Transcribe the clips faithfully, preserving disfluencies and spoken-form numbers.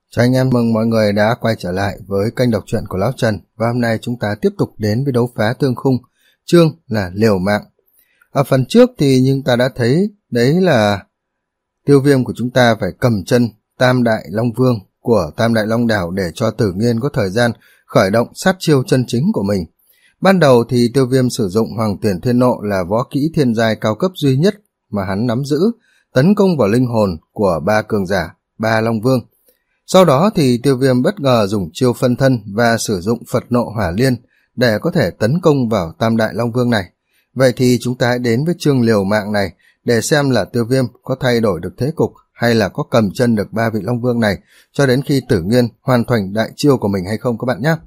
Chào anh em, mừng mọi người đã quay trở lại với kênh đọc truyện của Lão Trần. Và hôm nay chúng ta tiếp tục đến với đấu phá tương khung, chương là liều mạng. Ở phần trước thì chúng ta đã thấy đấy là Tiêu Viêm của chúng ta phải cầm chân Tam Đại Long Vương của Tam Đại Long Đảo để cho Tử Nghiên có thời gian khởi động sát chiêu chân chính của mình. Ban đầu thì Tiêu Viêm sử dụng Hoàng Tuyển Thiên Nộ là võ kỹ thiên giai cao cấp duy nhất mà hắn nắm giữ, tấn công vào linh hồn của ba cường giả, ba Long Vương. Sau đó thì Tiêu Viêm bất ngờ dùng chiêu phân thân và sử dụng Phật Nộ Hỏa Liên để có thể tấn công vào Tam Đại Long Vương này. Vậy thì chúng ta hãy đến với chương liều mạng này để xem là Tiêu Viêm có thay đổi được thế cục hay là có cầm chân được ba vị Long Vương này cho đến khi Tử Nghiên hoàn thành đại chiêu của mình hay không các bạn nhé.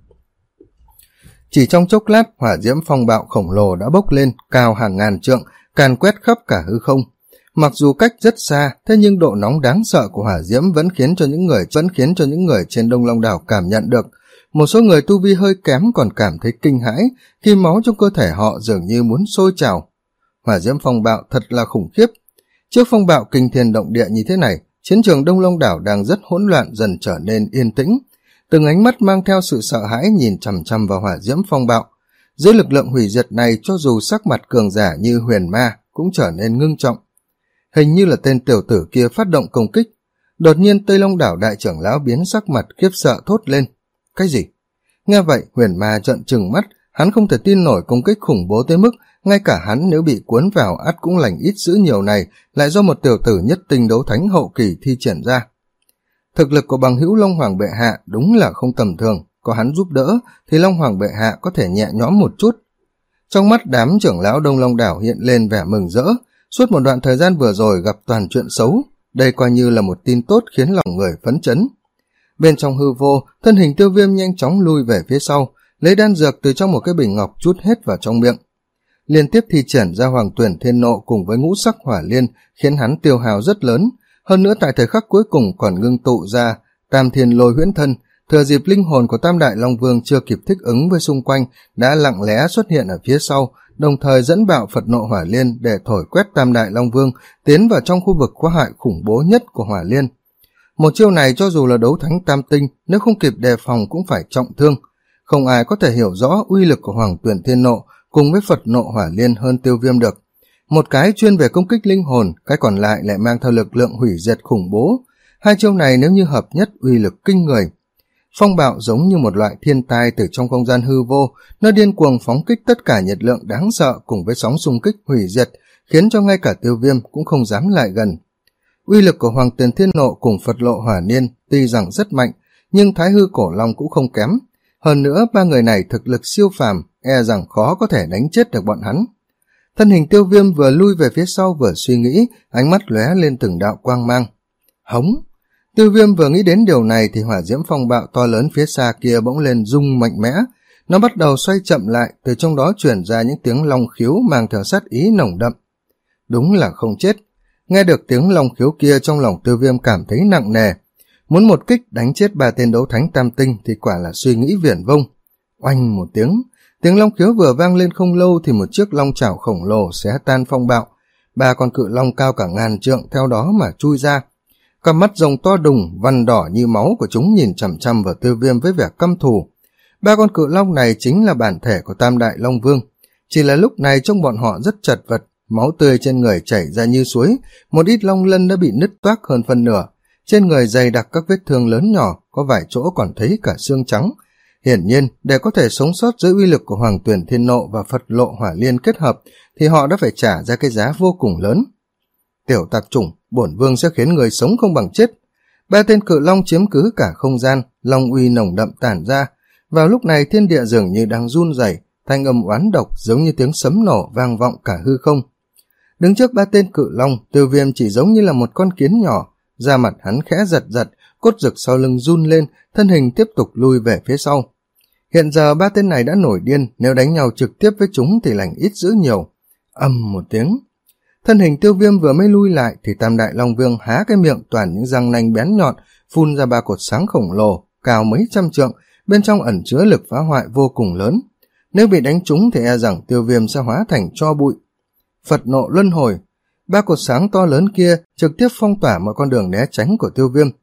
Chỉ trong chốc lát, hỏa diễm phong bạo khổng lồ đã bốc lên cao hàng ngàn trượng, càn quét khắp cả hư không. Mặc dù cách rất xa, thế nhưng độ nóng đáng sợ của hỏa diễm vẫn khiến cho những người vẫn khiến cho những người trên Đông Long Đảo cảm nhận được. Một số người tu vi hơi kém còn cảm thấy kinh hãi khi máu trong cơ thể họ dường như muốn sôi trào. Hỏa diễm phong bạo thật là khủng khiếp. Trước phong bạo kinh thiên động địa như thế này, chiến trường Đông Long Đảo đang rất hỗn loạn dần trở nên yên tĩnh. Từng ánh mắt mang theo sự sợ hãi nhìn chằm chằm vào hỏa diễm phong bạo. Dưới lực lượng hủy diệt này, cho dù sắc mặt cường giả như Huyền Ma cũng trở nên ngưng trọng. Hình như là tên tiểu tử kia phát động công kích. Đột nhiên Tây Long Đảo đại trưởng lão biến sắc mặt khiếp sợ thốt lên. Cái gì? Nghe vậy Huyền Ma trợn trừng mắt, hắn không thể tin nổi công kích khủng bố tới mức ngay cả hắn nếu bị cuốn vào ắt cũng lành ít dữ nhiều này lại do một tiểu tử nhất tinh đấu thánh hậu kỳ thi triển ra. Thực lực của bằng hữu Long Hoàng bệ hạ đúng là không tầm thường, có hắn giúp đỡ thì Long Hoàng bệ hạ có thể nhẹ nhõm một chút. Trong mắt đám trưởng lão Đông Long Đảo hiện lên vẻ mừng rỡ. Suốt một đoạn thời gian vừa rồi gặp toàn chuyện xấu, đây coi như là một tin tốt khiến lòng người phấn chấn. Bên trong hư vô, thân hình Tiêu Viêm nhanh chóng lui về phía sau, lấy đan dược từ trong một cái bình ngọc trút hết vào trong miệng. Liên tiếp thi triển ra Hoàng Tuyển Thiên Nộ cùng với ngũ sắc hỏa liên khiến hắn tiêu hao rất lớn, hơn nữa tại thời khắc cuối cùng còn ngưng tụ ra Tam Thiên Lôi Huyễn Thân, thừa dịp linh hồn của Tam Đại Long Vương chưa kịp thích ứng với xung quanh đã lặng lẽ xuất hiện ở phía sau, đồng thời dẫn bạo Phật Nộ Hỏa Liên để thổi quét Tam Đại Long Vương tiến vào trong khu vực có hại khủng bố nhất của Hỏa Liên. Một chiêu này cho dù là đấu thánh tam tinh, nếu không kịp đề phòng cũng phải trọng thương. Không ai có thể hiểu rõ uy lực của Hoàng Tuyển Thiên Nộ cùng với Phật Nộ Hỏa Liên hơn Tiêu Viêm được. Một cái chuyên về công kích linh hồn, cái còn lại lại mang theo lực lượng hủy diệt khủng bố. Hai chiêu này nếu như hợp nhất uy lực kinh người. Phong bạo giống như một loại thiên tai từ trong không gian hư vô, nó điên cuồng phóng kích tất cả nhiệt lượng đáng sợ cùng với sóng xung kích hủy diệt, khiến cho ngay cả Tiêu Viêm cũng không dám lại gần. Uy lực của Hoàng Tuyển Thiên Nộ cùng Phật Lộ Hỏa Liên tuy rằng rất mạnh, nhưng Thái Hư Cổ Long cũng không kém. Hơn nữa ba người này thực lực siêu phàm, e rằng khó có thể đánh chết được bọn hắn. Thân hình Tiêu Viêm vừa lui về phía sau vừa suy nghĩ, ánh mắt lóe lên từng đạo quang mang. Hống! Tiêu Viêm vừa nghĩ đến điều này thì hỏa diễm phong bạo to lớn phía xa kia bỗng lên rung mạnh mẽ. Nó bắt đầu xoay chậm lại, từ trong đó truyền ra những tiếng long khiếu mang theo sát ý nồng đậm. Đúng là không chết. Nghe được tiếng long khiếu kia trong lòng Tiêu Viêm cảm thấy nặng nề. Muốn một kích đánh chết ba tên đấu thánh tam tinh thì quả là suy nghĩ viển vông. Oanh một tiếng, tiếng long khiếu vừa vang lên không lâu thì một chiếc long chảo khổng lồ xé tan phong bạo. Ba con cự long cao cả ngàn trượng theo đó mà chui ra. Cặp mắt rồng to đùng, văn đỏ như máu của chúng nhìn chằm chằm vào Tiêu Viêm với vẻ căm thù. Ba con cự long này chính là bản thể của Tam Đại Long Vương. Chỉ là lúc này trông bọn họ rất chật vật, máu tươi trên người chảy ra như suối, một ít long lân đã bị nứt toác hơn phân nửa. Trên người dày đặc các vết thương lớn nhỏ, có vài chỗ còn thấy cả xương trắng. Hiển nhiên, để có thể sống sót dưới uy lực của Hoàng Tuyển Thiên Nộ và Phật Lộ Hỏa Liên kết hợp, thì họ đã phải trả ra cái giá vô cùng lớn. Tiểu tạp chủng, bổn vương sẽ khiến người sống không bằng chết. Ba tên cự long chiếm cứ cả không gian, long uy nồng đậm tản ra. Vào lúc này thiên địa dường như đang run rẩy, thanh âm oán độc giống như tiếng sấm nổ vang vọng cả hư không. Đứng trước ba tên cự long, Tiêu Viêm chỉ giống như là một con kiến nhỏ, da mặt hắn khẽ giật giật, cốt rực sau lưng run lên, thân hình tiếp tục lui về phía sau. Hiện giờ ba tên này đã nổi điên, nếu đánh nhau trực tiếp với chúng thì lành ít dữ nhiều. Ầm một tiếng. Thân hình Tiêu Viêm vừa mới lui lại thì Tam Đại Long Vương há cái miệng toàn những răng nanh bén nhọn, phun ra ba cột sáng khổng lồ, cao mấy trăm trượng, bên trong ẩn chứa lực phá hoại vô cùng lớn. Nếu bị đánh trúng thì e rằng Tiêu Viêm sẽ hóa thành tro bụi. Phật Nộ Luân Hồi, ba cột sáng to lớn kia trực tiếp phong tỏa mọi con đường né tránh của Tiêu Viêm.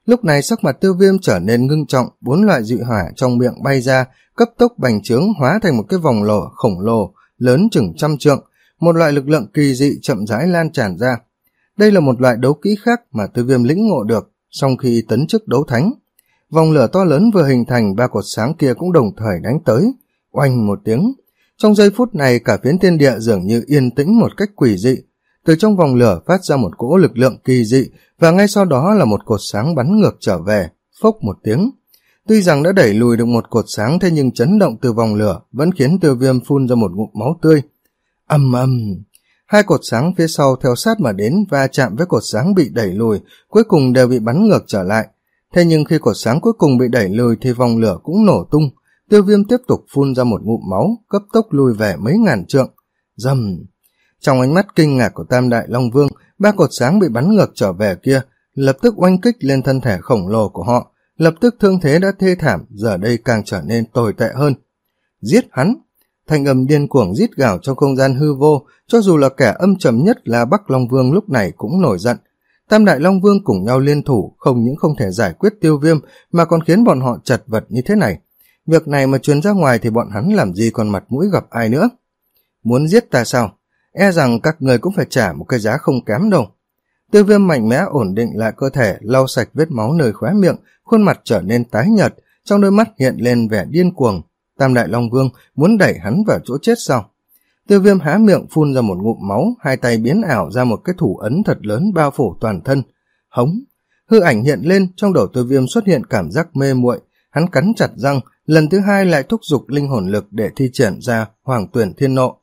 Lúc này sắc mặt Tiêu Viêm trở nên ngưng trọng, bốn loại dị hỏa trong miệng bay ra, cấp tốc bành trướng hóa thành một cái vòng lỗ khổng lồ, lớn chừng trăm trượng, một loại lực lượng kỳ dị chậm rãi lan tràn ra. Đây là một loại đấu kỹ khác mà Tiêu Viêm lĩnh ngộ được sau khi tấn chức đấu thánh. Vòng lửa to lớn vừa hình thành, ba cột sáng kia cũng đồng thời đánh tới, oanh một tiếng. Trong giây phút này cả phiến thiên địa dường như yên tĩnh một cách quỷ dị. Từ trong vòng lửa phát ra một cỗ lực lượng kỳ dị, và ngay sau đó là một cột sáng bắn ngược trở về, phốc một tiếng. Tuy rằng đã đẩy lùi được một cột sáng, thế nhưng chấn động từ vòng lửa vẫn khiến Tiêu Viêm phun ra một ngụm máu tươi. Ầm ầm, hai cột sáng phía sau theo sát mà đến và chạm với cột sáng bị đẩy lùi, cuối cùng đều bị bắn ngược trở lại. Thế nhưng khi cột sáng cuối cùng bị đẩy lùi thì vòng lửa cũng nổ tung. Tiêu Viêm tiếp tục phun ra một ngụm máu, cấp tốc lùi về mấy ngàn trượng. Rầm. Trong ánh mắt kinh ngạc của Tam Đại Long Vương, ba cột sáng bị bắn ngược trở về kia lập tức oanh kích lên thân thể khổng lồ của họ. Lập tức thương thế đã thê thảm, giờ đây càng trở nên tồi tệ hơn. Giết hắn! Thanh âm điên cuồng rít gào trong không gian hư vô, cho dù là kẻ âm trầm nhất là Bắc Long Vương lúc này cũng nổi giận. Tam Đại Long Vương cùng nhau liên thủ, không những không thể giải quyết Tiêu Viêm mà còn khiến bọn họ chật vật như thế này. Việc này mà truyền ra ngoài thì bọn hắn làm gì còn mặt mũi gặp ai nữa. Muốn giết ta sao? E rằng các người cũng phải trả một cái giá không kém đâu. Tiêu Viêm mạnh mẽ ổn định lại cơ thể, lau sạch vết máu nơi khóe miệng, khuôn mặt trở nên tái nhợt, trong đôi mắt hiện lên vẻ điên cuồng. Tam Đại Long Vương muốn đẩy hắn vào chỗ chết sao? Tiêu Viêm há miệng phun ra một ngụm máu, hai tay biến ảo ra một cái thủ ấn thật lớn bao phủ toàn thân. Hống! Hư ảnh hiện lên, trong đầu Tiêu Viêm xuất hiện cảm giác mê muội, hắn cắn chặt răng, lần thứ hai lại thúc giục linh hồn lực để thi triển ra Hoàng Tuyển Thiên Nộ.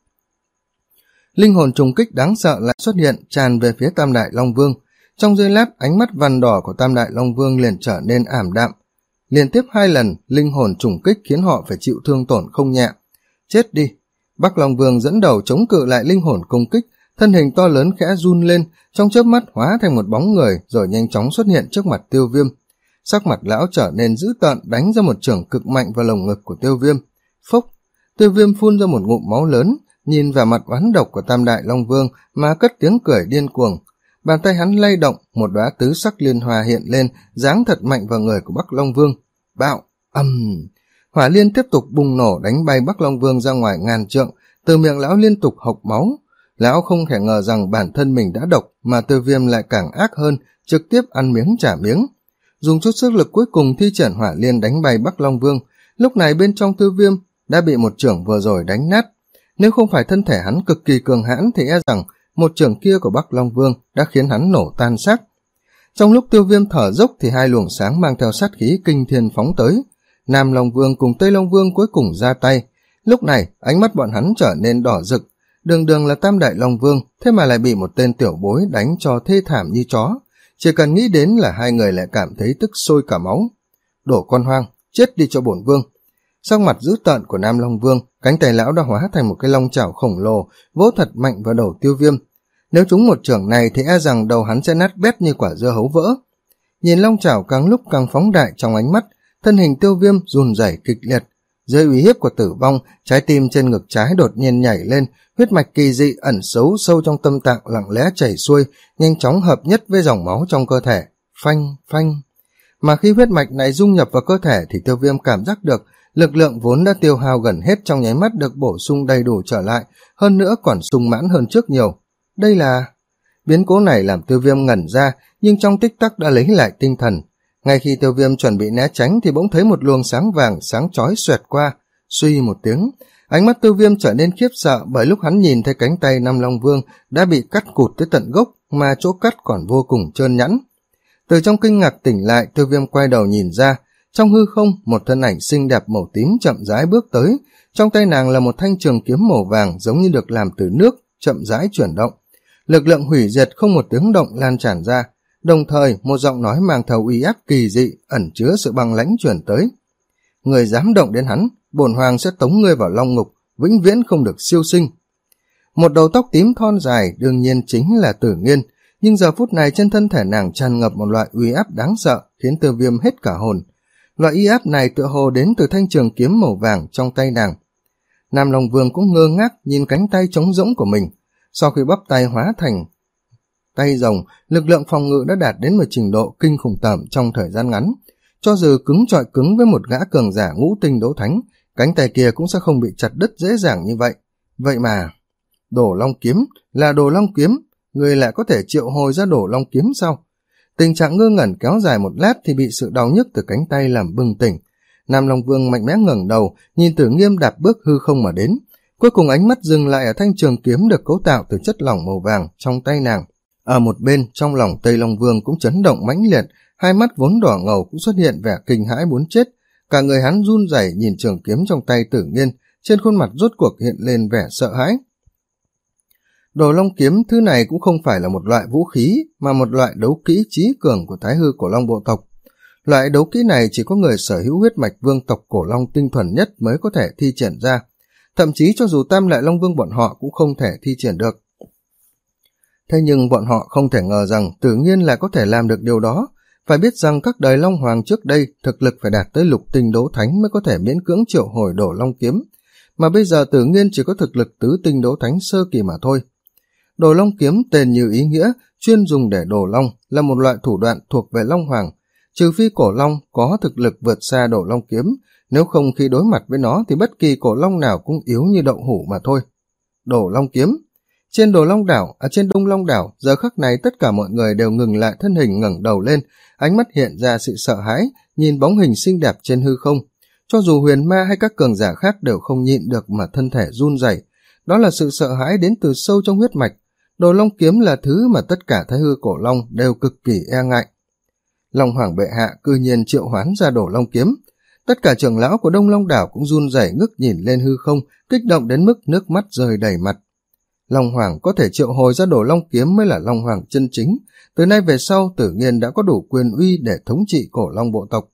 Linh hồn trùng kích đáng sợ lại xuất hiện, tràn về phía Tam Đại Long Vương. Trong giây lát, ánh mắt vằn đỏ của Tam Đại Long Vương liền trở nên ảm đạm. Liên tiếp hai lần, linh hồn trùng kích khiến họ phải chịu thương tổn không nhẹ. Chết đi! Bắc Long Vương dẫn đầu chống cự lại linh hồn công kích, thân hình to lớn khẽ run lên, trong chớp mắt hóa thành một bóng người rồi nhanh chóng xuất hiện trước mặt Tiêu Viêm. Sắc mặt lão trở nên dữ tợn, đánh ra một chưởng cực mạnh vào lồng ngực của Tiêu Viêm. Phốc! Tiêu Viêm phun ra một ngụm máu lớn, nhìn vào mặt oán độc của Tam Đại Long Vương mà cất tiếng cười điên cuồng. Bàn tay hắn lay động, một đóa tứ sắc liên hoa hiện lên, giáng thật mạnh vào người của Bắc Long Vương. Bạo! Ầm! Hỏa liên tiếp tục bùng nổ đánh bay Bắc Long Vương ra ngoài ngàn trượng, từ miệng lão liên tục hộc máu. Lão không thể ngờ rằng bản thân mình đã độc mà Tiêu Viêm lại càng ác hơn, trực tiếp ăn miếng trả miếng. Dùng chút sức lực cuối cùng thi triển hỏa liên đánh bay Bắc Long Vương, lúc này bên trong Tiêu Viêm đã bị một chưởng vừa rồi đánh nát. Nếu không phải thân thể hắn cực kỳ cường hãn thì e rằng một chưởng kia của Bắc Long Vương đã khiến hắn nổ tan xác. Trong lúc Tiêu Viêm thở dốc thì hai luồng sáng mang theo sát khí kinh thiên phóng tới. Nam Long Vương cùng Tây Long Vương cuối cùng ra tay. Lúc này ánh mắt bọn hắn trở nên đỏ rực, đường đường là Tam Đại Long Vương, thế mà lại bị một tên tiểu bối đánh cho thê thảm như chó. Chỉ cần nghĩ đến là hai người lại cảm thấy tức sôi cả máu. Đổ con hoang, chết đi cho bổn vương. Sắc mặt dữ tợn của Nam Long Vương, cánh tay lão đã hóa thành một cái long chảo khổng lồ, vỗ thật mạnh vào đầu Tiêu Viêm. Nếu trúng một chưởng này thì e rằng đầu hắn sẽ nát bét như quả dưa hấu vỡ. Nhìn long chảo càng lúc càng phóng đại trong ánh mắt, thân hình Tiêu Viêm run rẩy kịch liệt. Dưới uy hiếp của tử vong, trái tim trên ngực trái đột nhiên nhảy lên, huyết mạch kỳ dị ẩn xấu sâu trong tâm tạng lặng lẽ chảy xuôi, nhanh chóng hợp nhất với dòng máu trong cơ thể. Phanh, phanh. Mà khi huyết mạch này dung nhập vào cơ thể thì Tiêu Viêm cảm giác được lực lượng vốn đã tiêu hao gần hết trong nháy mắt được bổ sung đầy đủ trở lại, hơn nữa còn sung mãn hơn trước nhiều. Đây là... Biến cố này làm Tiêu Viêm ngẩn ra, nhưng trong tích tắc đã lấy lại tinh thần. Ngay khi Tiêu Viêm chuẩn bị né tránh thì bỗng thấy một luồng sáng vàng sáng chói xoẹt qua, suy một tiếng. Ánh mắt Tiêu Viêm trở nên khiếp sợ bởi lúc hắn nhìn thấy cánh tay Nam Long Vương đã bị cắt cụt tới tận gốc, mà chỗ cắt còn vô cùng trơn nhẵn. Từ trong kinh ngạc tỉnh lại, Tiêu Viêm quay đầu nhìn ra, trong hư không một thân ảnh xinh đẹp màu tím chậm rãi bước tới, trong tay nàng là một thanh trường kiếm màu vàng giống như được làm từ nước, chậm rãi chuyển động. Lực lượng hủy diệt không một tiếng động lan tràn ra, đồng thời một giọng nói mang theo uy áp kỳ dị ẩn chứa sự băng lãnh truyền tới. Người dám động đến hắn, bổn hoàng sẽ tống ngươi vào long ngục, vĩnh viễn không được siêu sinh. Một đầu tóc tím thon dài đương nhiên chính là Tử Nghiên, nhưng giờ phút này trên thân thể nàng tràn ngập một loại uy áp đáng sợ khiến Tiêu Viêm hết cả hồn. Loại uy áp này tựa hồ đến từ thanh trường kiếm màu vàng trong tay nàng. Nam Long Vương cũng ngơ ngác nhìn cánh tay trống rỗng của mình. Sau khi bắp tay hóa thành tay rồng, lực lượng phòng ngự đã đạt đến một trình độ kinh khủng tởm trong thời gian ngắn. Cho dù cứng chọi cứng với một gã cường giả ngũ tinh đấu thánh, cánh tay kia cũng sẽ không bị chặt đứt dễ dàng như vậy. Vậy mà, Đổ Long Kiếm là Đồ Long Kiếm, người lại có thể triệu hồi ra Đổ Long Kiếm sao? Tình trạng ngơ ngẩn kéo dài một lát thì bị sự đau nhức từ cánh tay làm bừng tỉnh. Nam Long Vương mạnh mẽ ngẩng đầu, nhìn Tử Nghiêm đạp bước hư không mà đến. Cuối cùng ánh mắt dừng lại ở thanh trường kiếm được cấu tạo từ chất lỏng màu vàng trong tay nàng. Ở một bên, trong lòng Tây Long Vương cũng chấn động mãnh liệt, hai mắt vốn đỏ ngầu cũng xuất hiện vẻ kinh hãi muốn chết. Cả người hắn run rẩy nhìn trường kiếm trong tay Tử Nghiên, trên khuôn mặt rốt cuộc hiện lên vẻ sợ hãi. Đồ Long Kiếm thứ này cũng không phải là một loại vũ khí, mà một loại đấu kỹ chí cường của Thái Hư Cổ Long bộ tộc. Loại đấu kỹ này chỉ có người sở hữu huyết mạch vương tộc Cổ Long tinh thuần nhất mới có thể thi triển ra. Thậm chí cho dù Tam Lại Long Vương bọn họ cũng không thể thi triển được. Thế nhưng bọn họ không thể ngờ rằng Tử Nghiên lại có thể làm được điều đó. Phải biết rằng các đời Long Hoàng trước đây thực lực phải đạt tới lục tinh đấu thánh mới có thể miễn cưỡng triệu hồi Đồ Long Kiếm, mà bây giờ Tử Nghiên chỉ có thực lực tứ tinh đấu thánh sơ kỳ mà thôi. Đồ Long Kiếm tên như ý nghĩa, chuyên dùng để đổ long, là một loại thủ đoạn thuộc về Long Hoàng. Trừ phi cổ long có thực lực vượt xa Đồ Long Kiếm, nếu không khi đối mặt với nó thì bất kỳ cổ long nào cũng yếu như đậu hũ mà thôi. Đồ Long Kiếm. Trên Đồ Long đảo, ở trên Đông Long đảo, giờ khắc này tất cả mọi người đều ngừng lại thân hình ngẩng đầu lên, ánh mắt hiện ra sự sợ hãi, nhìn bóng hình xinh đẹp trên hư không. Cho dù Huyền Ma hay các cường giả khác đều không nhịn được mà thân thể run rẩy. Đó là sự sợ hãi đến từ sâu trong huyết mạch. Đồ Long Kiếm là thứ mà tất cả Thái Hư Cổ Long đều cực kỳ e ngại. Long Hoàng bệ hạ cư nhiên triệu hoán ra Đồ Long Kiếm. Tất cả trưởng lão của Đông Long đảo cũng run rẩy ngước nhìn lên hư không, kích động đến mức nước mắt rơi đầy mặt. Long Hoàng có thể triệu hồi ra Đồ Long Kiếm mới là Long Hoàng chân chính. Từ nay về sau, Tử Nghiên đã có đủ quyền uy để thống trị Cổ Long bộ tộc.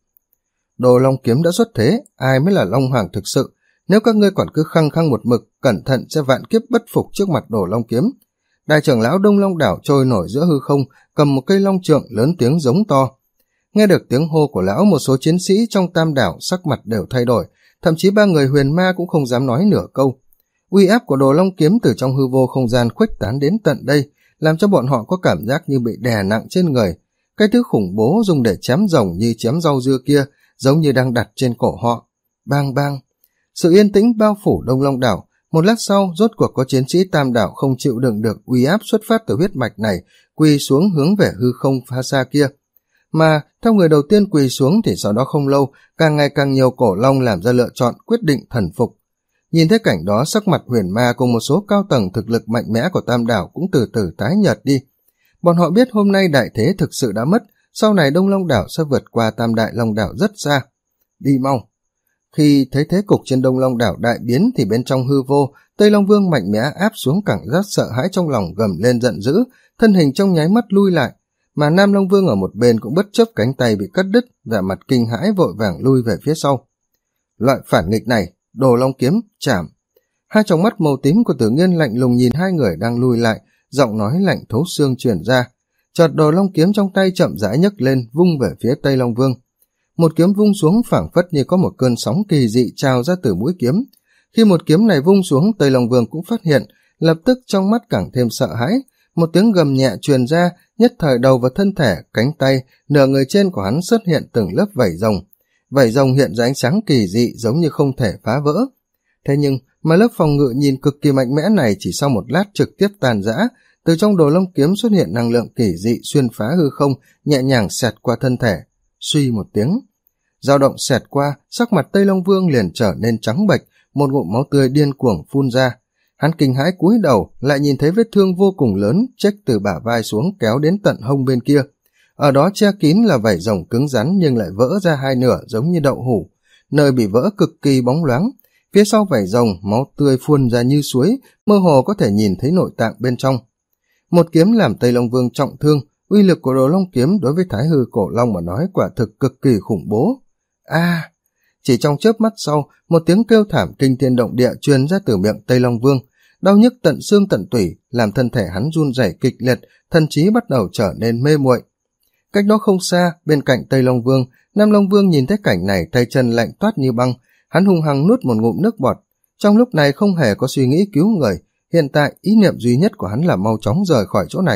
Đồ Long Kiếm đã xuất thế, ai mới là Long Hoàng thực sự? Nếu các ngươi còn cứ khăng khăng một mực, cẩn thận sẽ vạn kiếp bất phục trước mặt Đồ Long Kiếm. Đại trưởng lão Đông Long đảo trôi nổi giữa hư không, cầm một cây long trượng lớn tiếng giống to. Nghe được tiếng hô của lão, một số chiến sĩ trong Tam đảo sắc mặt đều thay đổi, thậm chí ba người Huyền Ma cũng không dám nói nửa câu. Uy áp của Đồ Long Kiếm từ trong hư vô không gian khuếch tán đến tận đây, làm cho bọn họ có cảm giác như bị đè nặng trên người. Cái thứ khủng bố dùng để chém rồng như chém rau dưa kia, giống như đang đặt trên cổ họ. Bang bang. Sự yên tĩnh bao phủ Đông Long đảo. Một lát sau, rốt cuộc có chiến sĩ Tam đảo không chịu đựng được uy áp xuất phát từ huyết mạch này, quỳ xuống hướng về hư không pha xa kia. Mà, theo người đầu tiên quỳ xuống thì sau đó không lâu, càng ngày càng nhiều cổ long làm ra lựa chọn quyết định thần phục. Nhìn thấy cảnh đó, sắc mặt Huyền Ma cùng một số cao tầng thực lực mạnh mẽ của Tam đảo cũng từ từ tái nhợt đi. Bọn họ biết hôm nay đại thế thực sự đã mất, sau này Đông Long đảo sẽ vượt qua Tam Đại Long đảo rất xa. Đi mau. Khi thấy thế cục trên Đông Long đảo đại biến thì bên trong hư vô, Tây Long Vương mạnh mẽ áp xuống cảm giác sợ hãi trong lòng, gầm lên giận dữ, thân hình trong nháy mắt lui lại, mà Nam Long Vương ở một bên cũng bất chấp cánh tay bị cắt đứt, vẻ mặt kinh hãi vội vàng lui về phía sau. Loại phản nghịch này, Đồ Long Kiếm, chảm. Hai tròng mắt màu tím của Tử Nghiên lạnh lùng nhìn hai người đang lui lại, giọng nói lạnh thấu xương truyền ra. Chợt Đồ Long Kiếm trong tay chậm rãi nhấc lên, vung về phía Tây Long Vương. Một kiếm vung xuống phảng phất như có một cơn sóng kỳ dị trào ra từ mũi kiếm. Khi một kiếm này vung xuống, Tây Long Vương cũng phát hiện, lập tức trong mắt càng thêm sợ hãi. Một tiếng gầm nhẹ truyền ra, nhất thời đầu và thân thể, cánh tay, nửa người trên của hắn xuất hiện từng lớp vảy rồng. Vảy rồng hiện ra ánh sáng kỳ dị giống như không thể phá vỡ. Thế nhưng, mà lớp phòng ngự nhìn cực kỳ mạnh mẽ này chỉ sau một lát trực tiếp tàn rã, từ trong Đồ Long Kiếm xuất hiện năng lượng kỳ dị xuyên phá hư không, nhẹ nhàng xẹt qua thân thể. Suy một tiếng. Dao động xẹt qua, sắc mặt Tây Long Vương liền trở nên trắng bệch, một ngụm máu tươi điên cuồng phun ra. Hắn kinh hãi cúi đầu, lại nhìn thấy vết thương vô cùng lớn chếch từ bả vai xuống kéo đến tận hông bên kia. Ở đó che kín là vảy rồng cứng rắn nhưng lại vỡ ra hai nửa giống như đậu hũ, nơi bị vỡ cực kỳ bóng loáng. Phía sau vảy rồng, máu tươi phun ra như suối, mơ hồ có thể nhìn thấy nội tạng bên trong. Một kiếm làm Tây Long Vương trọng thương, uy lực của Đồ Long Kiếm đối với Thái Hư Cổ Long mà nói quả thực cực kỳ khủng bố. A! À, chỉ trong chớp mắt sau, một tiếng kêu thảm kinh thiên động địa truyền ra từ miệng Tây Long Vương, đau nhức tận xương tận tủy, làm thân thể hắn run rẩy kịch liệt, thần trí bắt đầu trở nên mê muội. Cách đó không xa, bên cạnh Tây Long Vương, Nam Long Vương nhìn thấy cảnh này, tay chân lạnh toát như băng, hắn hung hăng nuốt một ngụm nước bọt. Trong lúc này không hề có suy nghĩ cứu người, hiện tại ý niệm duy nhất của hắn là mau chóng rời khỏi chỗ này,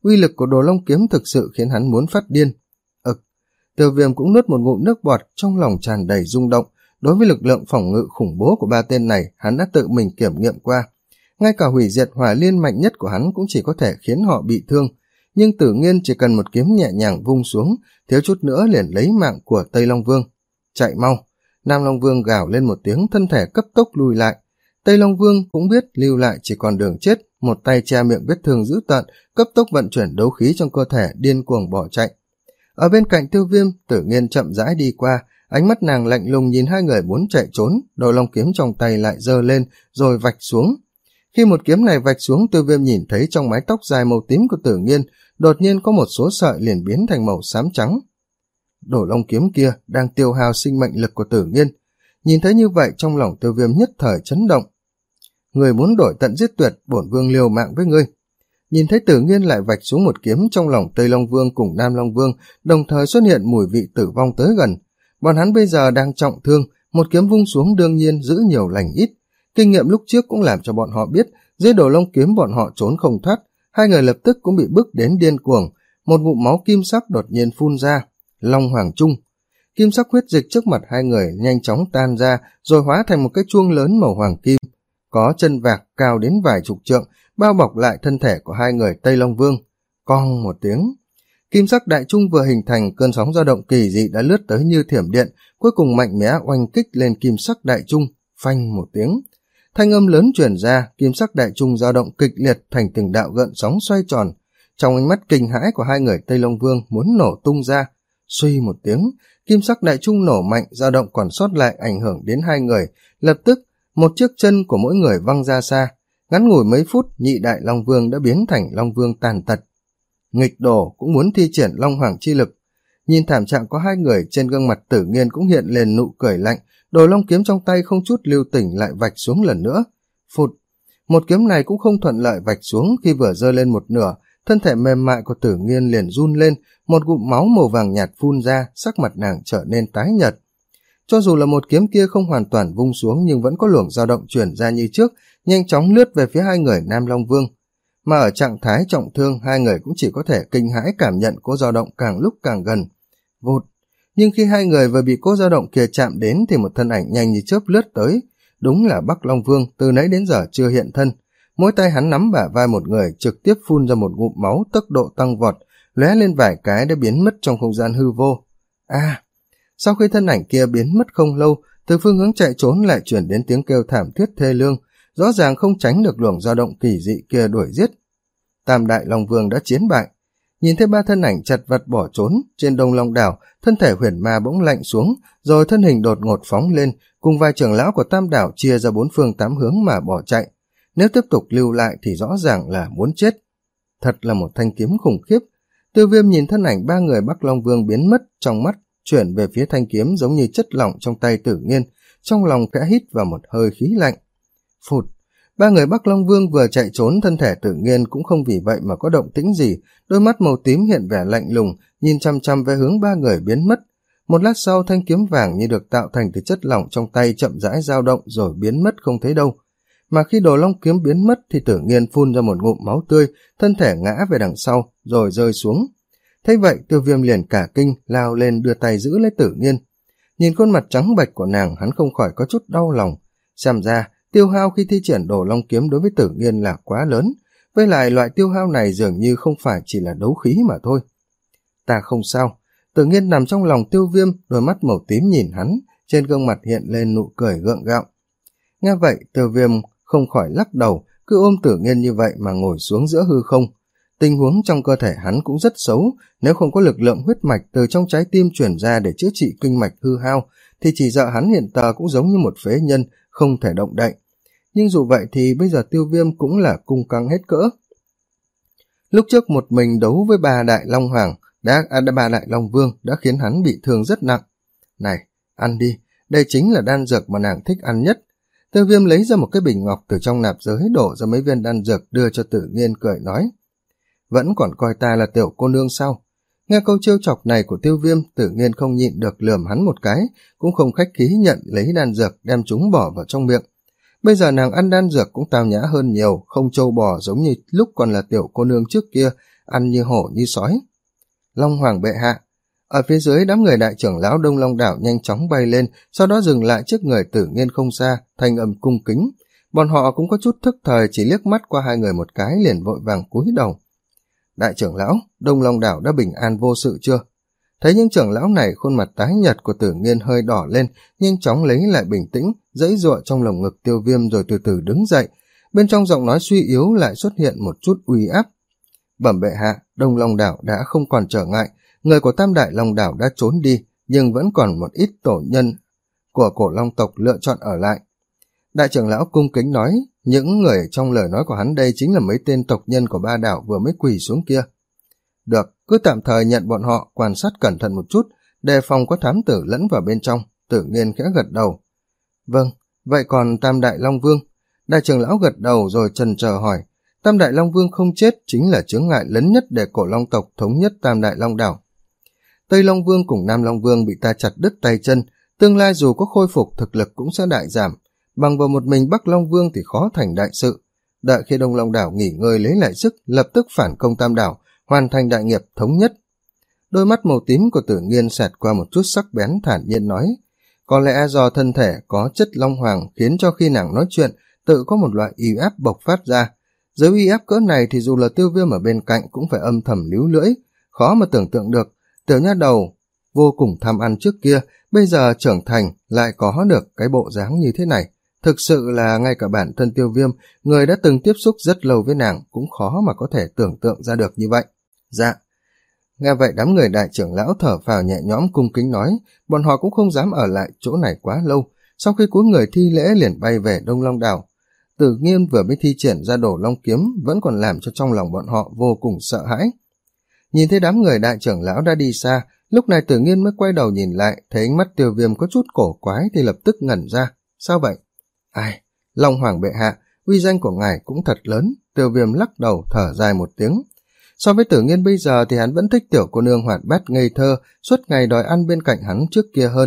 uy lực của Đồ Long kiếm thực sự khiến hắn muốn phát điên. Ực, Tiêu Viêm cũng nuốt một ngụm nước bọt, trong lòng tràn đầy rung động. Đối với lực lượng phòng ngự khủng bố của ba tên này, hắn đã tự mình kiểm nghiệm qua. Ngay cả hủy diệt hỏa liên mạnh nhất của hắn cũng chỉ có thể khiến họ bị thương, nhưng Tử Nghiên chỉ cần một kiếm nhẹ nhàng vung xuống, thiếu chút nữa liền lấy mạng của Tây Long Vương. Chạy mau! Nam Long Vương gào lên một tiếng, thân thể cấp tốc lùi lại. Tây Long Vương cũng biết lưu lại chỉ còn đường chết, một tay che miệng vết thương dữ tợn, cấp tốc vận chuyển đấu khí trong cơ thể, điên cuồng bỏ chạy. Ở bên cạnh Tiêu Viêm, Tử Nghiên chậm rãi đi qua, ánh mắt nàng lạnh lùng nhìn hai người muốn chạy trốn, Đồ Long kiếm trong tay lại giơ lên rồi vạch xuống. Khi một kiếm này vạch xuống, Tiêu Viêm nhìn thấy trong mái tóc dài màu tím của Tử Nghiên đột nhiên có một số sợi liền biến thành màu xám trắng. Đồ Long kiếm kia đang tiêu hao sinh mệnh lực của Tử Nghiên. Nhìn thấy như vậy, trong lòng Tiêu Viêm nhất thời chấn động. Người muốn đổi tận giết tuyệt, bổn vương liều mạng với ngươi. Nhìn thấy Tử Nghiên lại vạch xuống một kiếm, trong lòng Tây Long Vương cùng Nam Long Vương đồng thời xuất hiện mùi vị tử vong tới gần. Bọn hắn bây giờ đang trọng thương, một kiếm vung xuống đương nhiên giữ nhiều lành ít. Kinh nghiệm lúc trước cũng làm cho bọn họ biết, dưới Đồ Long kiếm bọn họ trốn không thoát. Hai người lập tức cũng bị bức đến điên cuồng, một ngụm máu kim sắc đột nhiên phun ra. Long Hoàng Trung. Kim sắc huyết dịch trước mặt hai người nhanh chóng tan ra, rồi hóa thành một cái chuông lớn màu hoàng kim, có chân vạc cao đến vài chục trượng, bao bọc lại thân thể của hai người Tây Long Vương. Cong một tiếng, kim sắc đại trung vừa hình thành, cơn sóng dao động kỳ dị đã lướt tới như thiểm điện, cuối cùng mạnh mẽ oanh kích lên kim sắc đại trung. Phanh một tiếng, thanh âm lớn truyền ra, kim sắc đại trung dao động kịch liệt thành từng đạo gợn sóng xoay tròn. Trong ánh mắt kinh hãi của hai người Tây Long Vương muốn nổ tung ra. Suy một tiếng, kim sắc đại trung nổ mạnh, dao động còn sót lại ảnh hưởng đến hai người. Lập tức, một chiếc chân của mỗi người văng ra xa. Ngắn ngủi mấy phút, nhị đại Long Vương đã biến thành Long Vương tàn tật. Nghịch Đồ cũng muốn thi triển Long Hoàng chi lực. Nhìn thảm trạng có hai người, trên gương mặt Tử Nghiên cũng hiện lên nụ cười lạnh. Đồ Long kiếm trong tay không chút lưu tình lại vạch xuống lần nữa. Phụt, một kiếm này cũng không thuận lợi vạch xuống, khi vừa giơ lên một nửa, thân thể mềm mại của Tử Nghiên liền run lên, một ngụm máu màu vàng nhạt phun ra, sắc mặt nàng trở nên tái nhợt. Cho dù là một kiếm kia không hoàn toàn vung xuống, nhưng vẫn có luồng dao động truyền ra như trước, nhanh chóng lướt về phía hai người Nam Long Vương. Mà ở trạng thái trọng thương, hai người cũng chỉ có thể kinh hãi cảm nhận cỗ dao động càng lúc càng gần. Vụt, nhưng khi hai người vừa bị cỗ dao động kia chạm đến thì một thân ảnh nhanh như chớp lướt tới. Đúng là Bắc Long Vương, từ nãy đến giờ chưa hiện thân. Mỗi tay hắn nắm bả vai một người, trực tiếp phun ra một ngụm máu, tốc độ tăng vọt, lóe lên vài cái đã biến mất trong không gian hư vô. À, sau khi thân ảnh kia biến mất không lâu, từ phương hướng chạy trốn lại chuyển đến tiếng kêu thảm thiết thê lương, rõ ràng không tránh được luồng dao động kỳ dị kia đuổi giết. Tam đại Long Vương đã chiến bại. Nhìn thấy ba thân ảnh chật vật bỏ trốn, trên Đông Long đảo, thân thể huyền ma bỗng lạnh xuống, rồi thân hình đột ngột phóng lên, cùng vài trưởng lão của Tam đảo chia ra bốn phương tám hướng mà bỏ chạy. Nếu tiếp tục lưu lại thì rõ ràng là muốn chết. Thật là một thanh kiếm khủng khiếp. Tiêu Viêm nhìn thân ảnh ba người Bắc Long Vương biến mất, trong mắt chuyển về phía thanh kiếm giống như chất lỏng trong tay Tử Nghiên, trong lòng khẽ hít vào một hơi khí lạnh. Phụt, ba người Bắc Long Vương vừa chạy trốn, thân thể Tử Nghiên cũng không vì vậy mà có động tĩnh gì, đôi mắt màu tím hiện vẻ lạnh lùng, nhìn chăm chăm về hướng ba người biến mất. Một lát sau, thanh kiếm vàng như được tạo thành từ chất lỏng trong tay chậm rãi dao động rồi biến mất không thấy đâu. Mà khi Đồ Long kiếm biến mất thì Tử Nghiên phun ra một ngụm máu tươi, thân thể ngã về đằng sau rồi rơi xuống. Thấy vậy, Tiêu Viêm liền cả kinh, lao lên đưa tay giữ lấy Tử Nghiên. Nhìn khuôn mặt trắng bệch của nàng, hắn không khỏi có chút đau lòng. Xem ra, tiêu hao khi thi triển Đồ Long kiếm đối với Tử Nghiên là quá lớn, với lại loại tiêu hao này dường như không phải chỉ là đấu khí mà thôi. Ta không sao. Tử Nghiên nằm trong lòng Tiêu Viêm, đôi mắt màu tím nhìn hắn, trên gương mặt hiện lên nụ cười gượng gạo. Nghe vậy, Tiêu Viêm không khỏi lắc đầu, cứ ôm Tử Nghiên như vậy mà ngồi xuống giữa hư không. Tình huống trong cơ thể hắn cũng rất xấu, nếu không có lực lượng huyết mạch từ trong trái tim chuyển ra để chữa trị kinh mạch hư hao, thì chỉ sợ hắn hiện giờ cũng giống như một phế nhân, không thể động đậy. Nhưng dù vậy thì bây giờ Tiêu Viêm cũng là cung căng hết cỡ. Lúc trước một mình đấu với ba đại Long Hoàng, đã, à, ba đại Long Vương đã khiến hắn bị thương rất nặng. Này, ăn đi, đây chính là đan dược mà nàng thích ăn nhất. Tiêu Viêm lấy ra một cái bình ngọc từ trong nạp giới, đổ ra mấy viên đan dược đưa cho Tử Nghiên, cười nói. Vẫn còn coi ta là tiểu cô nương sao? Nghe câu trêu chọc này của Tiêu Viêm, Tử Nghiên không nhịn được lườm hắn một cái, cũng không khách khí nhận lấy đan dược đem chúng bỏ vào trong miệng. Bây giờ nàng ăn đan dược cũng tao nhã hơn nhiều, không trâu bò giống như lúc còn là tiểu cô nương trước kia, ăn như hổ như sói. Long Hoàng bệ hạ. Ở phía dưới, đám người đại trưởng lão Đông Long đảo nhanh chóng bay lên, sau đó dừng lại trước người Tử Nghiên không xa, thanh âm cung kính. Bọn họ cũng có chút thức thời, chỉ liếc mắt qua hai người một cái liền vội vàng cúi đầu. Đại trưởng lão, Đông Long đảo đã bình an vô sự chưa? Thấy những trưởng lão này, khuôn mặt tái nhợt của Tử Nghiên hơi đỏ lên, nhanh chóng lấy lại bình tĩnh, giãy giụa trong lồng ngực Tiêu Viêm rồi từ từ đứng dậy. Bên trong giọng nói suy yếu lại xuất hiện một chút uy áp. Bẩm bệ hạ, Đông Long đảo đã không còn trở ngại, người của Tam Đại Long đảo đã trốn đi, nhưng vẫn còn một ít tổ nhân của cổ long tộc lựa chọn ở lại. Đại trưởng lão cung kính nói, những người trong lời nói của hắn đây chính là mấy tên tộc nhân của ba đảo vừa mới quỳ xuống kia. Được, cứ tạm thời nhận bọn họ, quan sát cẩn thận một chút, đề phòng có thám tử lẫn vào bên trong. Tử Nghiên khẽ gật đầu. Vâng, vậy còn Tam Đại Long Vương? Đại trưởng lão gật đầu rồi chần chờ hỏi. Tam Đại Long Vương không chết chính là chướng ngại lớn nhất để cổ long tộc thống nhất Tam Đại Long đảo. Tây Long Vương cùng Nam Long Vương bị ta chặt đứt tay chân, tương lai dù có khôi phục thực lực cũng sẽ đại giảm, bằng vào một mình Bắc Long Vương thì khó thành đại sự. Đợi khi Đông Long đảo nghỉ ngơi lấy lại sức, lập tức phản công Tam đảo, hoàn thành đại nghiệp thống nhất. Đôi mắt màu tím của Tử Nghiên xẹt qua một chút sắc bén, thản nhiên nói, có lẽ do thân thể có chất long hoàng khiến cho khi nàng nói chuyện tự có một loại uy áp bộc phát ra. Dưới uy áp cỡ này thì dù là Tiêu Viêm ở bên cạnh cũng phải âm thầm líu lưỡi, khó mà tưởng tượng được. Tiểu nha đầu vô cùng tham ăn trước kia, bây giờ trưởng thành lại có được cái bộ dáng như thế này. Thực sự là ngay cả bản thân Tiêu Viêm, người đã từng tiếp xúc rất lâu với nàng, cũng khó mà có thể tưởng tượng ra được như vậy. Dạ. Nghe vậy đám người đại trưởng lão thở phào nhẹ nhõm cung kính nói, bọn họ cũng không dám ở lại chỗ này quá lâu. Sau khi cúi người thi lễ liền bay về Đông Long đảo. Tử Nghiên vừa mới thi triển ra đổ long kiếm vẫn còn làm cho trong lòng bọn họ vô cùng sợ hãi. Nhìn thấy đám người đại trưởng lão đã đi xa, lúc này Tử Nghiên mới quay đầu nhìn lại, thấy ánh mắt Tiêu Viêm có chút cổ quái thì lập tức ngẩn ra. Sao vậy? Ai, Long Hoàng bệ hạ, uy danh của ngài cũng thật lớn. Tiêu Viêm lắc đầu thở dài một tiếng. So với Tử Nghiên bây giờ thì hắn vẫn thích tiểu cô nương hoạt bát ngây thơ, suốt ngày đòi ăn bên cạnh hắn trước kia hơn.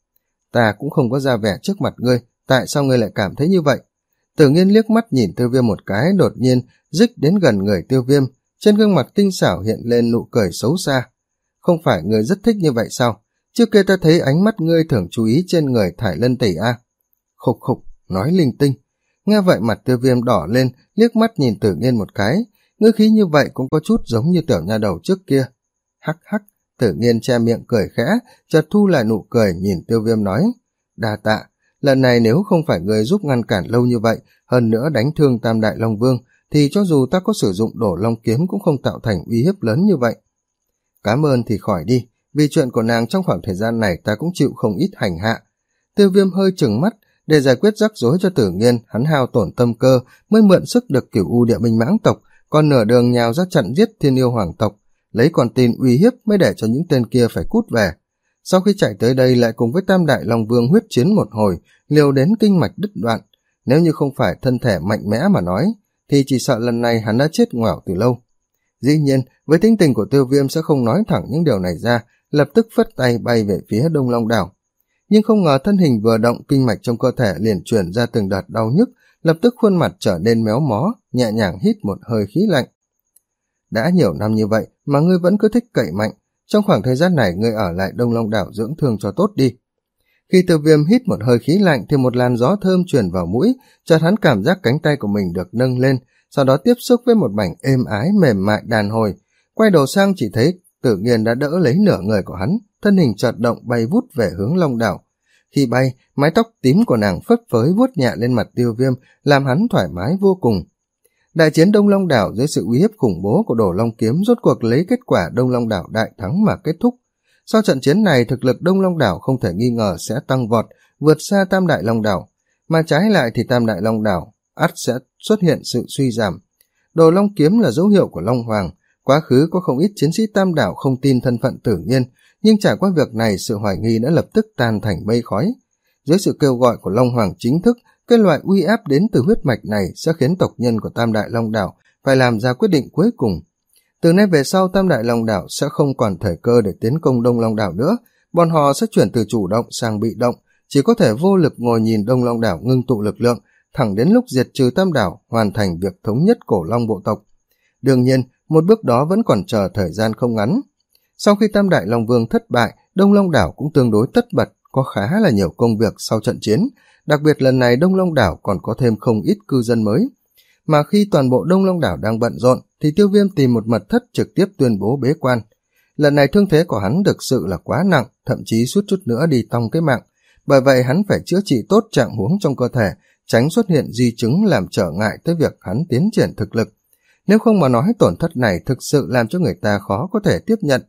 Ta cũng không có ra vẻ trước mặt ngươi, tại sao ngươi lại cảm thấy như vậy? Tử Nghiên liếc mắt nhìn Tiêu Viêm một cái, đột nhiên dích đến gần người Tiêu Viêm, trên gương mặt tinh xảo hiện lên nụ cười xấu xa. Không phải ngươi rất thích như vậy sao? Trước kia ta thấy ánh mắt ngươi thường chú ý trên người Thải Lân tỷ a. Khục khục, nói linh tinh. Nghe vậy mặt Tiêu Viêm đỏ lên, liếc mắt nhìn Tử Nghiên một cái, ngữ khí như vậy cũng có chút giống như tiểu nha đầu trước kia. Hắc hắc, Tử Nghiên che miệng cười khẽ, chợt thu lại nụ cười nhìn Tiêu Viêm nói, đa tạ, lần này nếu không phải người giúp ngăn cản lâu như vậy, hơn nữa đánh thương Tam Đại Long Vương, thì cho dù ta có sử dụng đổ long kiếm cũng không tạo thành uy hiếp lớn như vậy. Cảm ơn thì khỏi đi, vì chuyện của nàng trong khoảng thời gian này ta cũng chịu không ít hành hạ. Tiêu Viêm hơi trừng mắt, để giải quyết rắc rối cho Tử Nghiên, hắn hao tổn tâm cơ mới mượn sức được Cửu U Địa Minh Mãng tộc, còn nửa đường nhào ra chặn giết Thiên Yêu Hoàng tộc, lấy con tin uy hiếp mới để cho những tên kia phải cút về. Sau khi chạy tới đây lại cùng với Tam Đại Long Vương huyết chiến một hồi, liều đến kinh mạch đứt đoạn. Nếu như không phải thân thể mạnh mẽ mà nói, thì chỉ sợ lần này hắn đã chết ngoảo từ lâu. Dĩ nhiên, với tính tình của Tiêu Viêm sẽ không nói thẳng những điều này ra, lập tức phất tay bay về phía Đông Long đảo. Nhưng không ngờ thân hình vừa động, kinh mạch trong cơ thể liền chuyển ra từng đợt đau nhức, lập tức khuôn mặt trở nên méo mó, nhẹ nhàng hít một hơi khí lạnh. Đã nhiều năm như vậy mà ngươi vẫn cứ thích cậy mạnh, trong khoảng thời gian này ngươi ở lại Đông Long đảo dưỡng thương cho tốt đi. Khi Tiêu Viêm hít một hơi khí lạnh thì một làn gió thơm truyền vào mũi, chợt hắn cảm giác cánh tay của mình được nâng lên, sau đó tiếp xúc với một mảnh êm ái mềm mại đàn hồi. Quay đầu sang chỉ thấy Tử Nghiên đã đỡ lấy nửa người của hắn, thân hình chợt động bay vút về hướng Long đảo. Khi bay, mái tóc tím của nàng phất phới vuốt nhẹ lên mặt Tiêu Viêm, làm hắn thoải mái vô cùng. Đại chiến Đông Long đảo dưới sự uy hiếp khủng bố của đổ long kiếm rốt cuộc lấy kết quả Đông Long đảo đại thắng mà kết thúc. Sau trận chiến này, thực lực Đông Long đảo không thể nghi ngờ sẽ tăng vọt, vượt xa Tam Đại Long đảo, mà trái lại thì Tam Đại Long đảo ắt sẽ xuất hiện sự suy giảm. Đồ long kiếm là dấu hiệu của Long Hoàng, quá khứ có không ít chiến sĩ Tam đảo không tin thân phận Tử Nghiên, nhưng trải qua việc này sự hoài nghi đã lập tức tan thành mây khói. Dưới sự kêu gọi của Long Hoàng chính thức, cái loại uy áp đến từ huyết mạch này sẽ khiến tộc nhân của Tam Đại Long đảo phải làm ra quyết định cuối cùng. Từ nay về sau, Tam Đại Long đảo sẽ không còn thời cơ để tiến công Đông Long đảo nữa, bọn họ sẽ chuyển từ chủ động sang bị động, chỉ có thể vô lực ngồi nhìn Đông Long đảo ngưng tụ lực lượng, thẳng đến lúc diệt trừ Tam đảo, hoàn thành việc thống nhất cổ long bộ tộc. Đương nhiên, một bước đó vẫn còn chờ thời gian không ngắn. Sau khi Tam Đại Long Vương thất bại, Đông Long Đảo cũng tương đối tất bật, có khá là nhiều công việc sau trận chiến. Đặc biệt lần này Đông Long Đảo còn có thêm không ít cư dân mới. Mà khi toàn bộ Đông Long Đảo đang bận rộn, thì Tiêu Viêm tìm một mật thất trực tiếp tuyên bố bế quan. Lần này thương thế của hắn thực sự là quá nặng, thậm chí suýt chút nữa đi tong cái mạng. Bởi vậy hắn phải chữa trị tốt trạng huống trong cơ thể, tránh xuất hiện di chứng làm trở ngại tới việc hắn tiến triển thực lực. Nếu không mà nói tổn thất này thực sự làm cho người ta khó có thể tiếp nhận.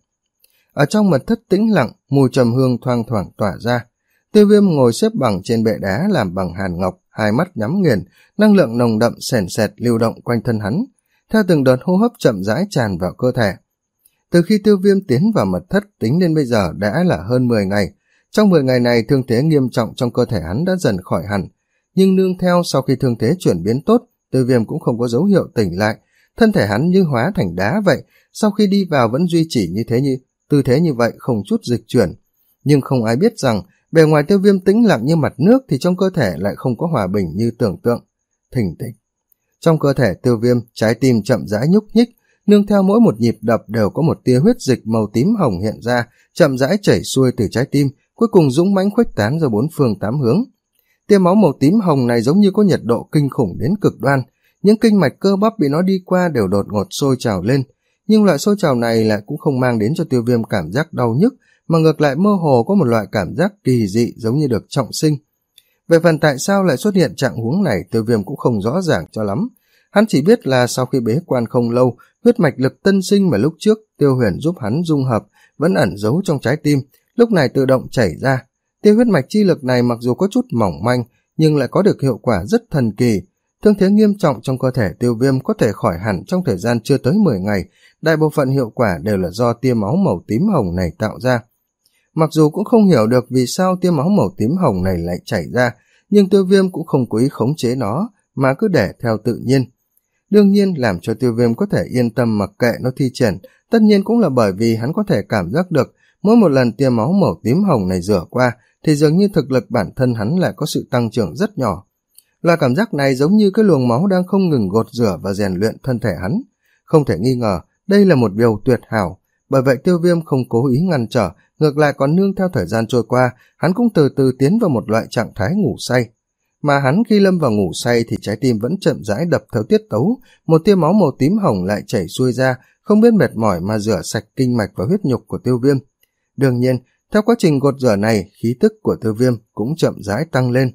Ở trong mật thất tĩnh lặng, mùi trầm hương thoang thoảng tỏa ra. Tiêu Viêm ngồi xếp bằng trên bệ đá làm bằng hàn ngọc, hai mắt nhắm nghiền, năng lượng nồng đậm sền sệt lưu động quanh thân hắn, theo từng đợt hô hấp chậm rãi tràn vào cơ thể. Từ khi Tiêu Viêm tiến vào mật thất tính đến bây giờ đã là hơn mười ngày. Trong mười ngày này thương thế nghiêm trọng trong cơ thể hắn đã dần khỏi hẳn, nhưng nương theo sau khi thương thế chuyển biến tốt, Tiêu Viêm cũng không có dấu hiệu tỉnh lại, thân thể hắn như hóa thành đá vậy, sau khi đi vào vẫn duy trì như thế như tư thế như vậy không chút dịch chuyển. Nhưng không ai biết rằng bề ngoài Tiêu Viêm tĩnh lặng như mặt nước thì trong cơ thể lại không có hòa bình như tưởng tượng. Thình thịch. Trong cơ thể Tiêu Viêm, trái tim chậm rãi nhúc nhích, nương theo mỗi một nhịp đập đều có một tia huyết dịch màu tím hồng hiện ra, chậm rãi chảy xuôi từ trái tim, cuối cùng dũng mãnh khuếch tán ra bốn phương tám hướng. Tia máu màu tím hồng này giống như có nhiệt độ kinh khủng đến cực đoan, những kinh mạch cơ bắp bị nó đi qua đều đột ngột sôi trào lên, nhưng loại sôi trào này lại cũng không mang đến cho Tiêu Viêm cảm giác đau nhức, mà ngược lại mơ hồ có một loại cảm giác kỳ dị giống như được trọng sinh. Về phần tại sao lại xuất hiện trạng huống này, Tiêu Viêm cũng không rõ ràng cho lắm. Hắn chỉ biết là sau khi bế quan không lâu, huyết mạch lực tân sinh mà lúc trước Tiêu Huyền giúp hắn dung hợp vẫn ẩn giấu trong trái tim, lúc này tự động chảy ra. Tia huyết mạch chi lực này mặc dù có chút mỏng manh, nhưng lại có được hiệu quả rất thần kỳ. Thương thế nghiêm trọng trong cơ thể Tiêu Viêm có thể khỏi hẳn trong thời gian chưa tới mười ngày, đại bộ phận hiệu quả đều là do tia máu màu tím hồng này tạo ra. Mặc dù cũng không hiểu được vì sao tia máu màu tím hồng này lại chảy ra, nhưng Tiêu Viêm cũng không cố ý khống chế nó, mà cứ để theo tự nhiên. Đương nhiên làm cho Tiêu Viêm có thể yên tâm mặc kệ nó thi triển, tất nhiên cũng là bởi vì hắn có thể cảm giác được mỗi một lần tia máu màu tím hồng này rửa qua thì dường như thực lực bản thân hắn lại có sự tăng trưởng rất nhỏ. Loại cảm giác này giống như cái luồng máu đang không ngừng gột rửa và rèn luyện thân thể hắn. Không thể nghi ngờ, đây là một điều tuyệt hảo, bởi vậy Tiêu Viêm không cố ý ngăn trở, ngược lại còn nương theo thời gian trôi qua, hắn cũng từ từ tiến vào một loại trạng thái ngủ say. Mà hắn khi lâm vào ngủ say thì trái tim vẫn chậm rãi đập theo tiết tấu, một tia máu màu tím hồng lại chảy xuôi ra, không biết mệt mỏi mà rửa sạch kinh mạch và huyết nhục của Tiêu Viêm. Đương nhiên, theo quá trình gột rửa này, khí tức của Tiêu Viêm cũng chậm rãi tăng lên.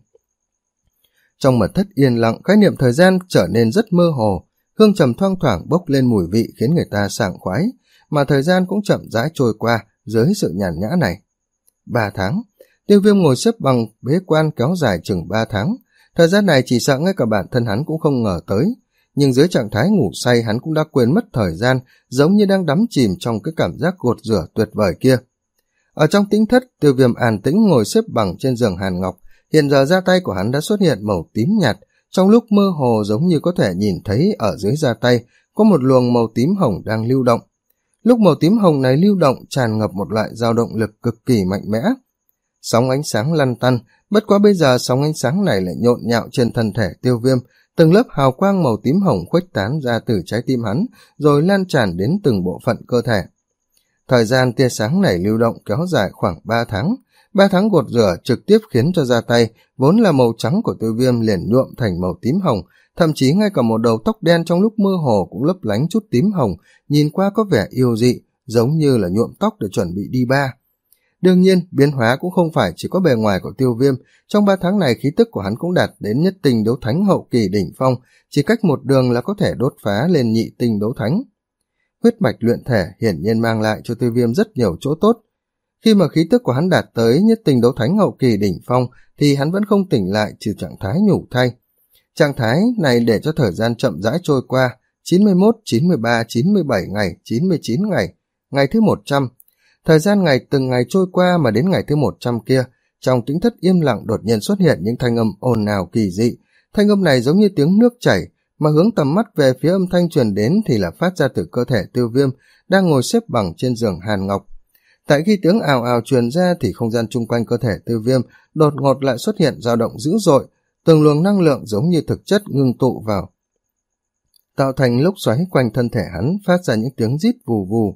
Trong mật thất yên lặng, khái niệm thời gian trở nên rất mơ hồ, hương trầm thoang thoảng bốc lên mùi vị khiến người ta sảng khoái, mà thời gian cũng chậm rãi trôi qua dưới sự nhàn nhã này. Ba tháng, Tiêu Viêm ngồi xếp bằng bế quan kéo dài chừng ba tháng. Thời gian này chỉ sợ ngay cả bản thân hắn cũng không ngờ tới, nhưng dưới trạng thái ngủ say hắn cũng đã quên mất thời gian, giống như đang đắm chìm trong cái cảm giác gột rửa tuyệt vời kia. Ở trong tĩnh thất, Tiêu Viêm an tĩnh ngồi xếp bằng trên giường hàn ngọc, hiện giờ da tay của hắn đã xuất hiện màu tím nhạt, trong lúc mơ hồ giống như có thể nhìn thấy ở dưới da tay có một luồng màu tím hồng đang lưu động. Lúc màu tím hồng này lưu động tràn ngập một loại dao động lực cực kỳ mạnh mẽ. Sóng ánh sáng lăn tăn, bất quá bây giờ sóng ánh sáng này lại nhộn nhạo trên thân thể Tiêu Viêm, từng lớp hào quang màu tím hồng khuếch tán ra từ trái tim hắn, rồi lan tràn đến từng bộ phận cơ thể. Thời gian tia sáng này lưu động kéo dài khoảng ba tháng. ba tháng gột rửa trực tiếp khiến cho da tay, vốn là màu trắng của Tiêu Viêm liền nhuộm thành màu tím hồng, thậm chí ngay cả một đầu tóc đen trong lúc mơ hồ cũng lấp lánh chút tím hồng, nhìn qua có vẻ yêu dị, giống như là nhuộm tóc để chuẩn bị đi ba. Đương nhiên, biến hóa cũng không phải chỉ có bề ngoài của Tiêu Viêm, trong ba tháng này khí tức của hắn cũng đạt đến nhất tinh đấu thánh hậu kỳ đỉnh phong, chỉ cách một đường là có thể đốt phá lên nhị tinh đấu thánh. Huyết mạch luyện thể hiển nhiên mang lại cho Tiêu Viêm rất nhiều chỗ tốt. Khi mà khí tức của hắn đạt tới nhất tinh đấu thánh hậu kỳ đỉnh phong thì hắn vẫn không tỉnh lại trừ trạng thái nhủ thay. Trạng thái này để cho thời gian chậm rãi trôi qua, chín mươi mốt, chín mươi ba, chín mươi bảy ngày, chín mươi chín ngày, ngày thứ một trăm. Thời gian ngày từng ngày trôi qua mà đến ngày thứ một trăm kia, trong tĩnh thất im lặng đột nhiên xuất hiện những thanh âm ồn ào kỳ dị. Thanh âm này giống như tiếng nước chảy, mà hướng tầm mắt về phía âm thanh truyền đến thì là phát ra từ cơ thể Tiêu Viêm đang ngồi xếp bằng trên giường hàn ngọc. Tại khi tiếng ào ào truyền ra thì không gian chung quanh cơ thể Tiêu Viêm đột ngột lại xuất hiện dao động dữ dội, từng luồng năng lượng giống như thực chất ngưng tụ vào tạo thành lốc xoáy quanh thân thể hắn phát ra những tiếng rít vù vù.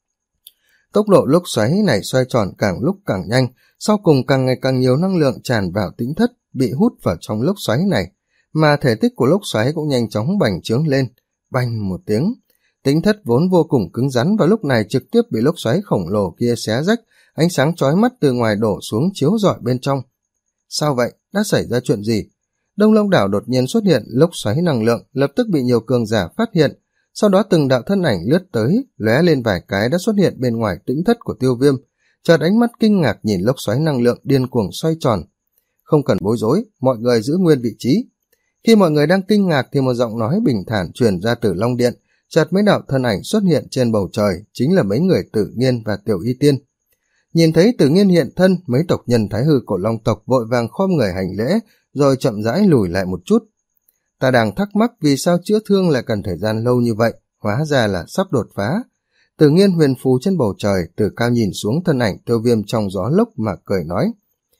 Tốc độ lốc xoáy này xoay tròn càng lúc càng nhanh, sau cùng càng ngày càng nhiều năng lượng tràn vào Tĩnh Thất, bị hút vào trong lốc xoáy này, mà thể tích của lốc xoáy cũng nhanh chóng bành trướng lên. Bành một tiếng, Tĩnh Thất vốn vô cùng cứng rắn vào lúc này trực tiếp bị lốc xoáy khổng lồ kia xé rách, ánh sáng chói mắt từ ngoài đổ xuống chiếu rọi bên trong. Sao vậy? Đã xảy ra chuyện gì? Đông Long đảo đột nhiên xuất hiện lốc xoáy năng lượng, lập tức bị nhiều cường giả phát hiện. Sau đó từng đạo thân ảnh lướt tới, lóe lên vài cái đã xuất hiện bên ngoài Tĩnh Thất của Tiêu Viêm, chợt ánh mắt kinh ngạc nhìn lốc xoáy năng lượng điên cuồng xoay tròn. Không cần bối rối, mọi người giữ nguyên vị trí. Khi mọi người đang kinh ngạc thì một giọng nói bình thản truyền ra từ Long Điện, chợt mấy đạo thân ảnh xuất hiện trên bầu trời, chính là mấy người Tử Nghiên và Tiểu Y Tiên. Nhìn thấy Tử Nghiên hiện thân, mấy tộc nhân Thái Hư Cổ Long tộc vội vàng khom người hành lễ, rồi chậm rãi lùi lại một chút. Ta đang thắc mắc vì sao chữa thương lại cần thời gian lâu như vậy, hóa ra là sắp đột phá. Tử Nghiên huyền phù trên bầu trời, từ cao nhìn xuống thân ảnh Tiêu Viêm trong gió lốc mà cười nói.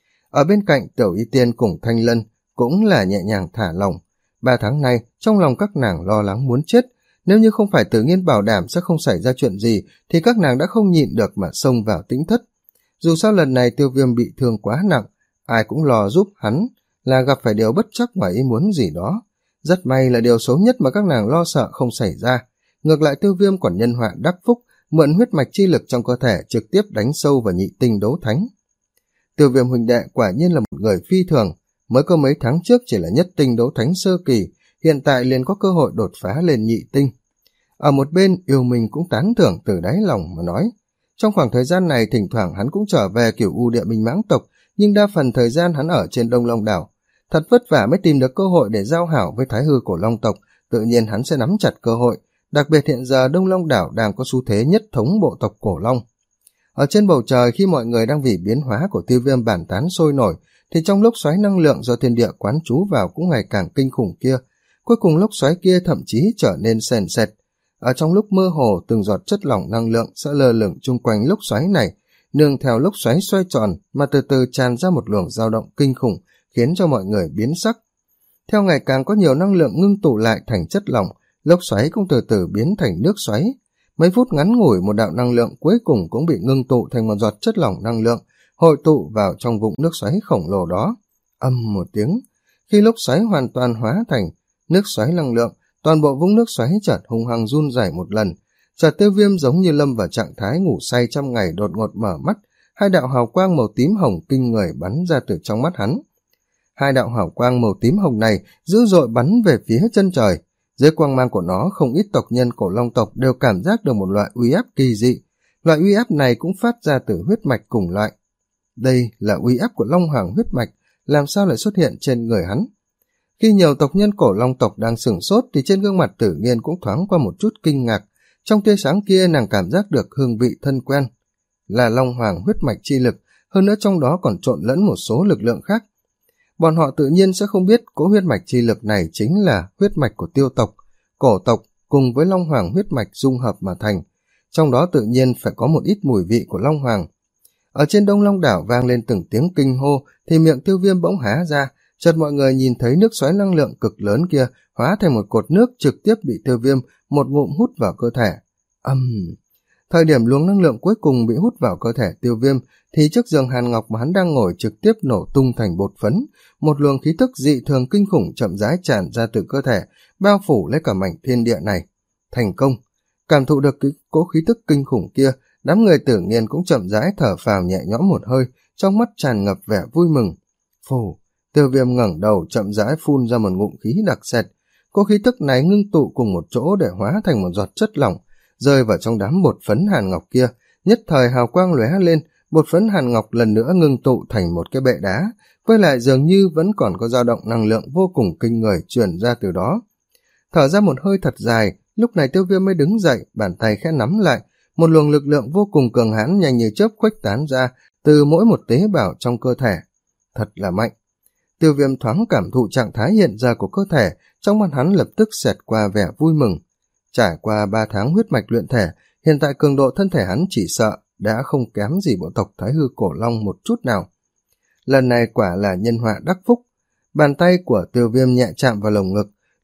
Ở bên cạnh Tiểu Y Tiên cùng Thanh Lân cũng là nhẹ nhàng thả lỏng. Ba tháng nay, trong lòng các nàng lo lắng muốn chết. Nếu như không phải Tử Nghiên bảo đảm sẽ không xảy ra chuyện gì, thì các nàng đã không nhịn được mà xông vào Tĩnh Thất. Dù sao lần này Tiêu Viêm bị thương quá nặng, ai cũng lo giúp hắn là gặp phải điều bất trắc ngoài ý muốn gì đó. Rất may là điều xấu nhất mà các nàng lo sợ không xảy ra. Ngược lại Tiêu Viêm còn nhân họa đắc phúc, mượn huyết mạch chi lực trong cơ thể trực tiếp đánh sâu vào nhị tinh đấu thánh. Tiêu Viêm huynh đệ quả nhiên là một người phi thường, mới có mấy tháng trước chỉ là nhất tinh đấu thánh sơ kỳ, hiện tại liền có cơ hội đột phá lên nhị tinh. Ở một bên, Yêu Minh cũng tán thưởng từ đáy lòng mà nói. Trong khoảng thời gian này thỉnh thoảng hắn cũng trở về Cửu U Địa Minh Mãng tộc, nhưng đa phần thời gian hắn ở trên Đông Long đảo. Thật vất vả mới tìm được cơ hội để giao hảo với Thái Hư Cổ Long tộc, tự nhiên hắn sẽ nắm chặt cơ hội, đặc biệt hiện giờ Đông Long đảo đang có xu thế nhất thống bộ tộc Cổ Long. Ở trên bầu trời khi mọi người đang vì biến hóa của Tiêu Viêm bàn tán sôi nổi, thì trong lốc xoáy năng lượng do thiên địa quán trú vào cũng ngày càng kinh khủng kia, cuối cùng lốc xoáy kia thậm chí trở nên sền sệt. Ở trong lúc mơ hồ, từng giọt chất lỏng năng lượng sẽ lơ lửng chung quanh lốc xoáy này, nương theo lốc xoáy xoay tròn mà từ từ tràn ra một luồng dao động kinh khủng, khiến cho mọi người biến sắc. Theo ngày càng có nhiều năng lượng ngưng tụ lại thành chất lỏng, lốc xoáy cũng từ từ biến thành nước xoáy. Mấy phút ngắn ngủi, một đạo năng lượng cuối cùng cũng bị ngưng tụ thành một giọt chất lỏng năng lượng, hội tụ vào trong vũng nước xoáy khổng lồ đó. Âm một tiếng, khi lốc xoáy hoàn toàn hóa thành nước xoáy năng lượng, toàn bộ vũng nước xoáy chợt hung hăng run rẩy một lần. Chợt Tiêu Viêm giống như lâm vào trạng thái ngủ say trăm ngày đột ngột mở mắt, hai đạo hào quang màu tím hồng kinh người bắn ra từ trong mắt hắn. Hai đạo hào quang màu tím hồng này dữ dội bắn về phía chân trời. Dưới quang mang của nó, không ít tộc nhân Cổ Long tộc đều cảm giác được một loại uy áp kỳ dị. Loại uy áp này cũng phát ra từ huyết mạch cùng loại. Đây là uy áp của Long Hoàng huyết mạch, làm sao lại xuất hiện trên người hắn? Khi nhiều tộc nhân Cổ Long tộc đang sửng sốt thì trên gương mặt Tử Nghiên cũng thoáng qua một chút kinh ngạc. Trong tia sáng kia nàng cảm giác được hương vị thân quen. Là Long Hoàng huyết mạch chi lực, hơn nữa trong đó còn trộn lẫn một số lực lượng khác. Bọn họ tự nhiên sẽ không biết cỗ huyết mạch chi lực này chính là huyết mạch của Tiêu tộc, Cổ tộc cùng với Long Hoàng huyết mạch dung hợp mà thành. Trong đó tự nhiên phải có một ít mùi vị của Long Hoàng. Ở trên Đông Long đảo vang lên từng tiếng kinh hô thì miệng Tiêu Viêm bỗng há ra, chợt mọi người nhìn thấy nước xoáy năng lượng cực lớn kia hóa thành một cột nước trực tiếp bị Tiêu Viêm một ngụm hút vào cơ thể. Âm! Uhm. Thời điểm luồng năng lượng cuối cùng bị hút vào cơ thể Tiêu Viêm thì chiếc giường hàn ngọc mà hắn đang ngồi trực tiếp nổ tung thành bột phấn, một luồng khí tức dị thường kinh khủng chậm rãi tràn ra từ cơ thể, bao phủ lấy cả mảnh thiên địa này. Thành công! Cảm thụ được cái cỗ khí tức kinh khủng kia, đám người Tử Nghiên cũng chậm rãi thở phào nhẹ nhõm một hơi, trong mắt tràn ngập vẻ vui mừng. Phù! Tiêu Viêm ngẩng đầu chậm rãi phun ra một ngụm khí đặc sệt. Cỗ khí tức này ngưng tụ cùng một chỗ để hóa thành một giọt chất lỏng, rơi vào trong đám bột phấn hàn ngọc kia. Nhất thời hào quang lóe lên, bột phấn hàn ngọc lần nữa ngưng tụ thành một cái bệ đá, với lại dường như vẫn còn có dao động năng lượng vô cùng kinh người truyền ra từ đó. Thở ra một hơi thật dài, lúc này Tiêu Viêm mới đứng dậy, bàn tay khẽ nắm lại, một luồng lực lượng vô cùng cường hãn nhanh như chớp khuếch tán ra từ mỗi một tế bào trong cơ thể. Thật là mạnh. Tiêu Viêm thoáng cảm thụ trạng thái hiện giờ của cơ thể, trong mắt hắn lập tức xẹt qua vẻ vui mừng. Trải qua ba tháng huyết mạch luyện thể, hiện tại cường độ thân thể hắn chỉ sợ đã không kém gì bộ tộc Thái Hư Cổ Long một chút nào. Lần này quả là nhân họa đắc phúc. Bàn tay của Tiêu Viêm nhẹ chạm vào lồng ngực,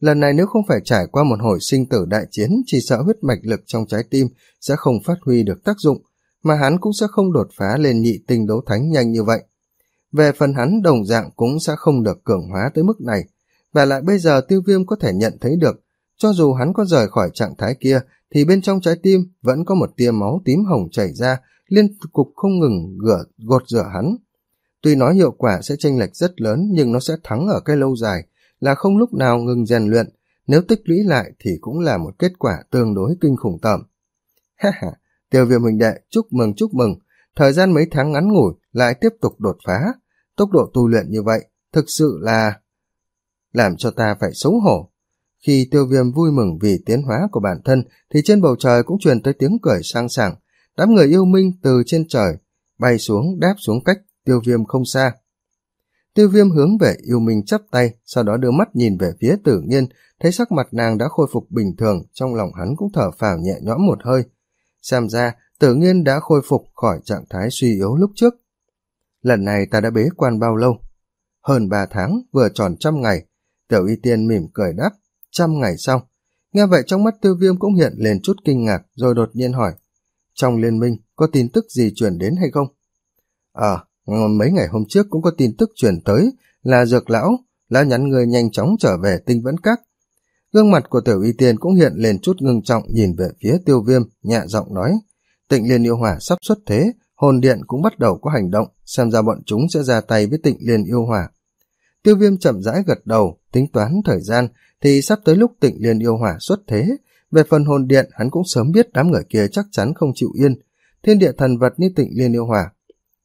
Lần này nếu không phải trải qua một hồi sinh tử đại chiến, chỉ sợ huyết mạch lực trong trái tim sẽ không phát huy được tác dụng, mà hắn cũng sẽ không đột phá lên nhị tinh đấu thánh nhanh như vậy. Về phần hắn đồng dạng cũng sẽ không được cường hóa tới mức này, và lại bây giờ Tiêu Viêm có thể nhận thấy được, cho dù hắn có rời khỏi trạng thái kia, thì bên trong trái tim vẫn có một tia máu tím hồng chảy ra, liên cục không ngừng gửa, gột rửa hắn. Tuy nói hiệu quả sẽ chênh lệch rất lớn, nhưng nó sẽ thắng ở cái lâu dài, là không lúc nào ngừng rèn luyện, nếu tích lũy lại thì cũng là một kết quả tương đối kinh khủng tởm. Ha ha, Tiêu Viêm huynh đệ, chúc mừng chúc mừng, thời gian mấy tháng ngắn ngủi lại tiếp tục đột phá, tốc độ tu luyện như vậy, thực sự là làm cho ta phải xấu hổ. Khi Tiêu Viêm vui mừng vì tiến hóa của bản thân, thì trên bầu trời cũng truyền tới tiếng cười sang sảng, đám người yêu minh từ trên trời bay xuống đáp xuống cách Tiêu Viêm không xa. Tiêu Viêm hướng về yêu minh chắp tay, sau đó đưa mắt nhìn về phía Tử Nghiên, thấy sắc mặt nàng đã khôi phục bình thường, trong lòng hắn cũng thở phào nhẹ nhõm một hơi. Xem ra, Tử Nghiên đã khôi phục khỏi trạng thái suy yếu lúc trước. Lần này ta đã bế quan bao lâu? Hơn ba tháng, vừa tròn trăm ngày. Tiểu Y Tiên mỉm cười đáp, trăm ngày sau. Nghe vậy trong mắt Tiêu Viêm cũng hiện lên chút kinh ngạc, rồi đột nhiên hỏi, trong liên minh có tin tức gì truyền đến hay không? Ờ, mấy ngày hôm trước cũng có tin tức truyền tới, là Dược Lão, lão nhắn người nhanh chóng trở về Tinh Vẫn Các. Gương mặt của Tiểu Y Tiên cũng hiện lên chút ngưng trọng, nhìn về phía Tiêu Viêm, nhẹ giọng nói, Tịnh Liên Yêu Hỏa sắp xuất thế, hồn điện cũng bắt đầu có hành động, xem ra bọn chúng sẽ ra tay với Tịnh Liên Yêu Hỏa. Tiêu Viêm chậm rãi gật đầu, tính toán thời gian, thì sắp tới lúc Tịnh Liên Yêu Hỏa xuất thế. Về phần hồn điện, hắn cũng sớm biết đám người kia chắc chắn không chịu yên. Thiên địa thần vật như Tịnh Liên Yêu Hỏa,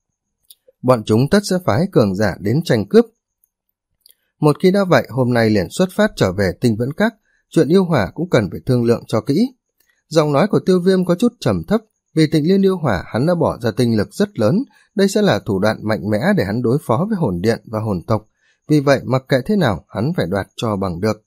bọn chúng tất sẽ phái cường giả đến tranh cướp. Một khi đã vậy, hôm nay liền xuất phát trở về Tinh Vẫn Các, chuyện yêu hỏa cũng cần phải thương lượng cho kỹ. Giọng nói của Tiêu Viêm có chút trầm thấp, vì Tịnh Liên Yêu Hỏa hắn đã bỏ ra tinh lực rất lớn, đây sẽ là thủ đoạn mạnh mẽ để hắn đối phó với hồn điện và hồn tộc, vì vậy mặc kệ thế nào hắn phải đoạt cho bằng được.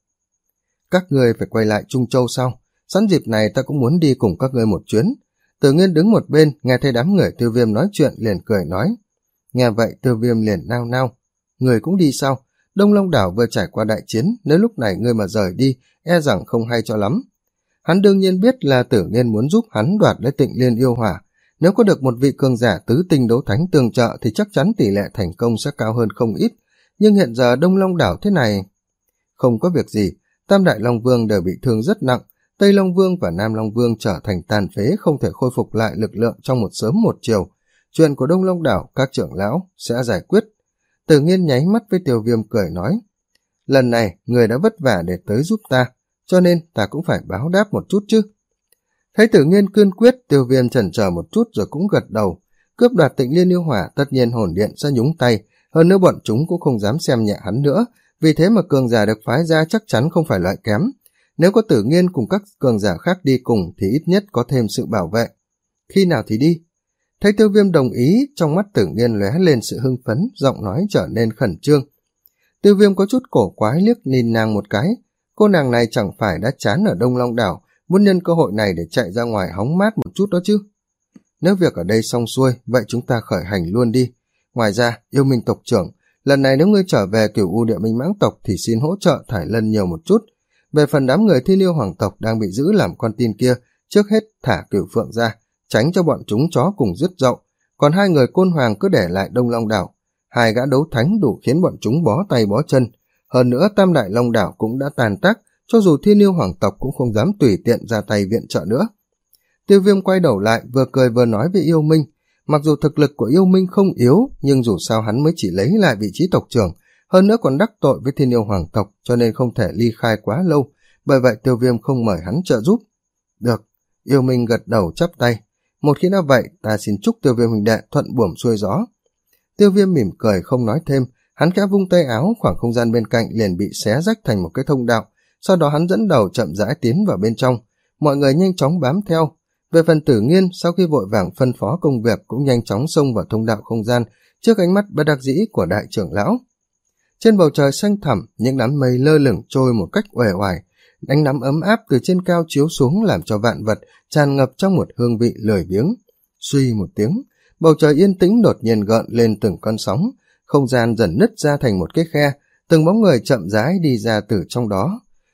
Các ngươi phải quay lại Trung Châu sau, sẵn dịp này ta cũng muốn đi cùng các ngươi một chuyến. Tử Nghiên đứng một bên, nghe thấy đám người Tiêu Viêm nói chuyện liền cười nói. Nghe vậy Tiêu Viêm liền nao nao, người cũng đi sao? Đông Long Đảo vừa trải qua đại chiến, nếu lúc này ngươi mà rời đi, e rằng không hay cho lắm. Hắn đương nhiên biết là Tử Nghiên muốn giúp hắn đoạt lấy Tịnh Liên Yêu Hỏa, nếu có được một vị cường giả tứ tinh đấu thánh tương trợ thì chắc chắn tỷ lệ thành công sẽ cao hơn không ít, nhưng hiện giờ Đông Long Đảo thế này, không có việc gì, Tam Đại Long Vương đều bị thương rất nặng, Tây Long Vương và Nam Long Vương trở thành tàn phế, không thể khôi phục lại lực lượng trong một sớm một chiều. Chuyện của Đông Long Đảo các trưởng lão sẽ giải quyết. Tử Nghiên nháy mắt với Tiêu Viêm cười nói, lần này người đã vất vả để tới giúp ta, cho nên ta cũng phải báo đáp một chút chứ. Thấy Tử Nghiên kiên quyết, Tiêu Viêm chần chờ một chút rồi cũng gật đầu. Cướp đoạt Tịnh Liên Yêu Hỏa tất nhiên hồn điện sẽ nhúng tay, hơn nữa bọn chúng cũng không dám xem nhẹ hắn nữa, vì thế mà cường giả được phái ra chắc chắn không phải loại kém. Nếu có Tử Nghiên cùng các cường giả khác đi cùng thì ít nhất có thêm sự bảo vệ. Khi nào thì đi? Thấy Tiêu Viêm đồng ý, trong mắt Tử Nghiên lóe lên sự hưng phấn, giọng nói trở nên khẩn trương. Tiêu Viêm có chút cổ quái liếc nhìn nàng một cái, cô nàng này chẳng phải đã chán ở Đông Long Đảo, muốn nhân cơ hội này để chạy ra ngoài hóng mát một chút đó chứ. Nếu việc ở đây xong xuôi, vậy chúng ta khởi hành luôn đi. Ngoài ra, Yêu Minh tộc trưởng, lần này nếu ngươi trở về Cửu U Địa Minh Mãng tộc thì xin hỗ trợ Thải Lân nhiều một chút. Về phần đám người Thiên Yêu Hoàng tộc đang bị giữ làm con tin kia, trước hết thả Cửu Phượng ra, tránh cho bọn chúng chó cùng dứt dậu, còn hai người Côn Hoàng cứ để lại Đông Long Đảo. Hai gã đấu thánh đủ khiến bọn chúng bó tay bó chân. Hơn nữa Tam Đại Long Đảo cũng đã tàn tác, cho dù Thiên Yêu Hoàng tộc cũng không dám tùy tiện ra tay viện trợ nữa. Tiêu Viêm quay đầu lại, vừa cười vừa nói với Yêu Minh, mặc dù thực lực của Yêu Minh không yếu, nhưng dù sao hắn mới chỉ lấy lại vị trí tộc trưởng, hơn nữa còn đắc tội với Thiên Yêu Hoàng tộc, cho nên không thể ly khai quá lâu, bởi vậy Tiêu Viêm không mời hắn trợ giúp. Được, Yêu Minh gật đầu chắp tay. Một khi đã vậy, ta xin chúc Tiêu Viêm huynh đệ thuận buồm xuôi gió. Tiêu Viêm mỉm cười không nói thêm, hắn khẽ vung tay áo, khoảng không gian bên cạnh liền bị xé rách thành một cái thông đạo, sau đó hắn dẫn đầu chậm rãi tiến vào bên trong, mọi người nhanh chóng bám theo. Về phần Tử Nghiên, sau khi vội vàng phân phó công việc cũng nhanh chóng xông vào thông đạo không gian trước ánh mắt bất đắc dĩ của đại trưởng lão. Trên bầu trời xanh thẳm, những đám mây lơ lửng trôi một cách uể oải, ánh nắng ấm áp từ trên cao chiếu xuống làm cho vạn vật tràn ngập trong một hương vị lười biếng. Suy một tiếng, bầu trời yên tĩnh đột nhiên gợn lên từng con sóng, không gian dần nứt ra thành một cái khe, từng bóng người chậm rãi đi ra từ trong đó.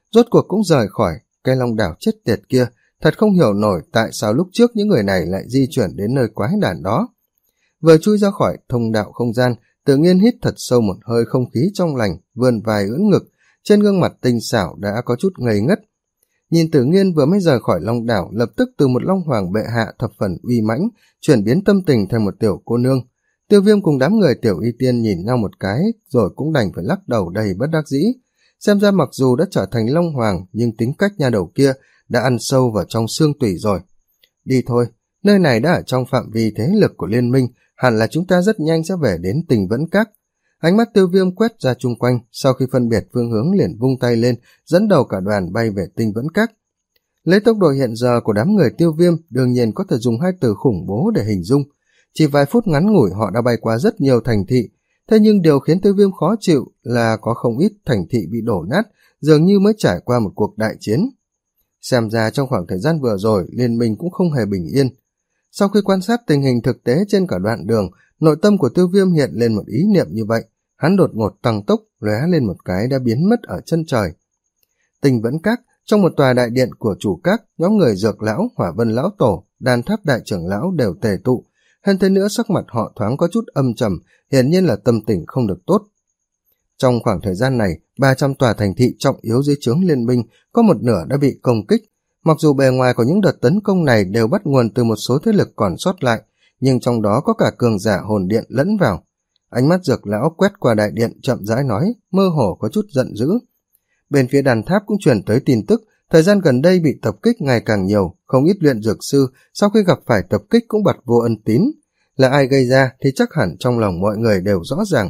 rốt cuộc cũng rời khỏi cái long đảo chết tiệt kia. Thật không hiểu nổi tại sao lúc trước những người này lại di chuyển đến nơi quái đản đó. Vừa chui ra khỏi thông đạo không gian, Tự Nghiên hít thật sâu một hơi không khí trong lành, vươn vai ưỡn ngực, trên gương mặt tinh xảo đã có chút ngây ngất. Nhìn Tử Nghiên vừa mới rời khỏi long đảo, lập tức từ một long hoàng bệ hạ thập phần uy mãnh, chuyển biến tâm tình thành một tiểu cô nương. Tiêu Viêm cùng đám người Tiểu Y Tiên nhìn nhau một cái, rồi cũng đành phải lắc đầu đầy bất đắc dĩ. Xem ra mặc dù đã trở thành long hoàng, nhưng tính cách nha đầu kia đã ăn sâu vào trong xương tủy rồi. Đi thôi, nơi này đã ở trong phạm vi thế lực của liên minh, hẳn là chúng ta rất nhanh sẽ về đến Tình Vẫn Các. Ánh mắt Tiêu Viêm quét ra chung quanh, sau khi phân biệt phương hướng liền vung tay lên, dẫn đầu cả đoàn bay về Tình Vẫn Các. Lấy tốc độ hiện giờ của đám người Tiêu Viêm, đương nhiên có thể dùng hai từ khủng bố để hình dung. Chỉ vài phút ngắn ngủi họ đã bay qua rất nhiều thành thị, thế nhưng điều khiến Tiêu Viêm khó chịu là có không ít thành thị bị đổ nát, dường như mới trải qua một cuộc đại chiến. Xem ra trong khoảng thời gian vừa rồi, liên minh cũng không hề bình yên. Sau khi quan sát tình hình thực tế trên cả đoạn đường, nội tâm của Tiêu Viêm hiện lên một ý niệm như vậy. Hắn đột ngột tăng tốc, lóe lên một cái đã biến mất ở chân trời. Tình Vẫn Các, trong một tòa đại điện của chủ các, nhóm người Dược Lão, Hỏa Vân Lão Tổ, Đan Tháp Đại Trưởng Lão đều tề tụ. Hơn thế nữa sắc mặt họ thoáng có chút âm trầm, hiển nhiên là tâm tình không được tốt. Trong khoảng thời gian này, ba trăm tòa thành thị trọng yếu dưới trướng liên minh có một nửa đã bị công kích. Mặc dù bề ngoài của những đợt tấn công này đều bắt nguồn từ một số thế lực còn sót lại, nhưng trong đó có cả cường giả hồn điện lẫn vào. Ánh mắt Dược Lão quét qua đại điện chậm rãi nói, mơ hồ có chút giận dữ. Bên phía Đàn Tháp cũng truyền tới tin tức, thời gian gần đây bị tập kích ngày càng nhiều, không ít luyện dược sư sau khi gặp phải tập kích cũng bặt vô ân tín. Là ai gây ra thì chắc hẳn trong lòng mọi người đều rõ ràng.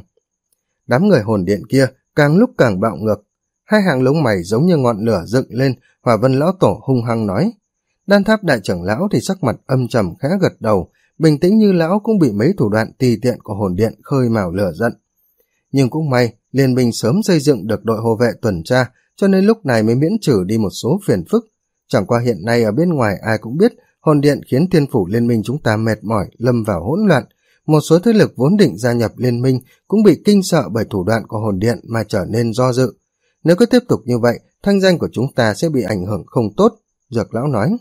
Đám người hồn điện kia càng lúc càng bạo ngược, hai hàng lông mày giống như ngọn lửa dựng lên. Hỏa Vân Lão Tổ hung hăng nói. Đan Tháp Đại Trưởng Lão thì sắc mặt âm trầm khẽ gật đầu, bình tĩnh như lão cũng bị mấy thủ đoạn tùy tiện của hồn điện khơi mào lửa giận. Nhưng cũng may, liên minh sớm xây dựng được đội hộ vệ tuần tra, cho nên lúc này mới miễn trừ đi một số phiền phức. Chẳng qua hiện nay ở bên ngoài ai cũng biết, hồn điện khiến thiên phủ liên minh chúng ta mệt mỏi, lâm vào hỗn loạn. Một số thế lực vốn định gia nhập liên minh cũng bị kinh sợ bởi thủ đoạn của hồn điện mà trở nên do dự. Nếu cứ tiếp tục như vậy, thanh danh của chúng ta sẽ bị ảnh hưởng không tốt, Dược Lão nói.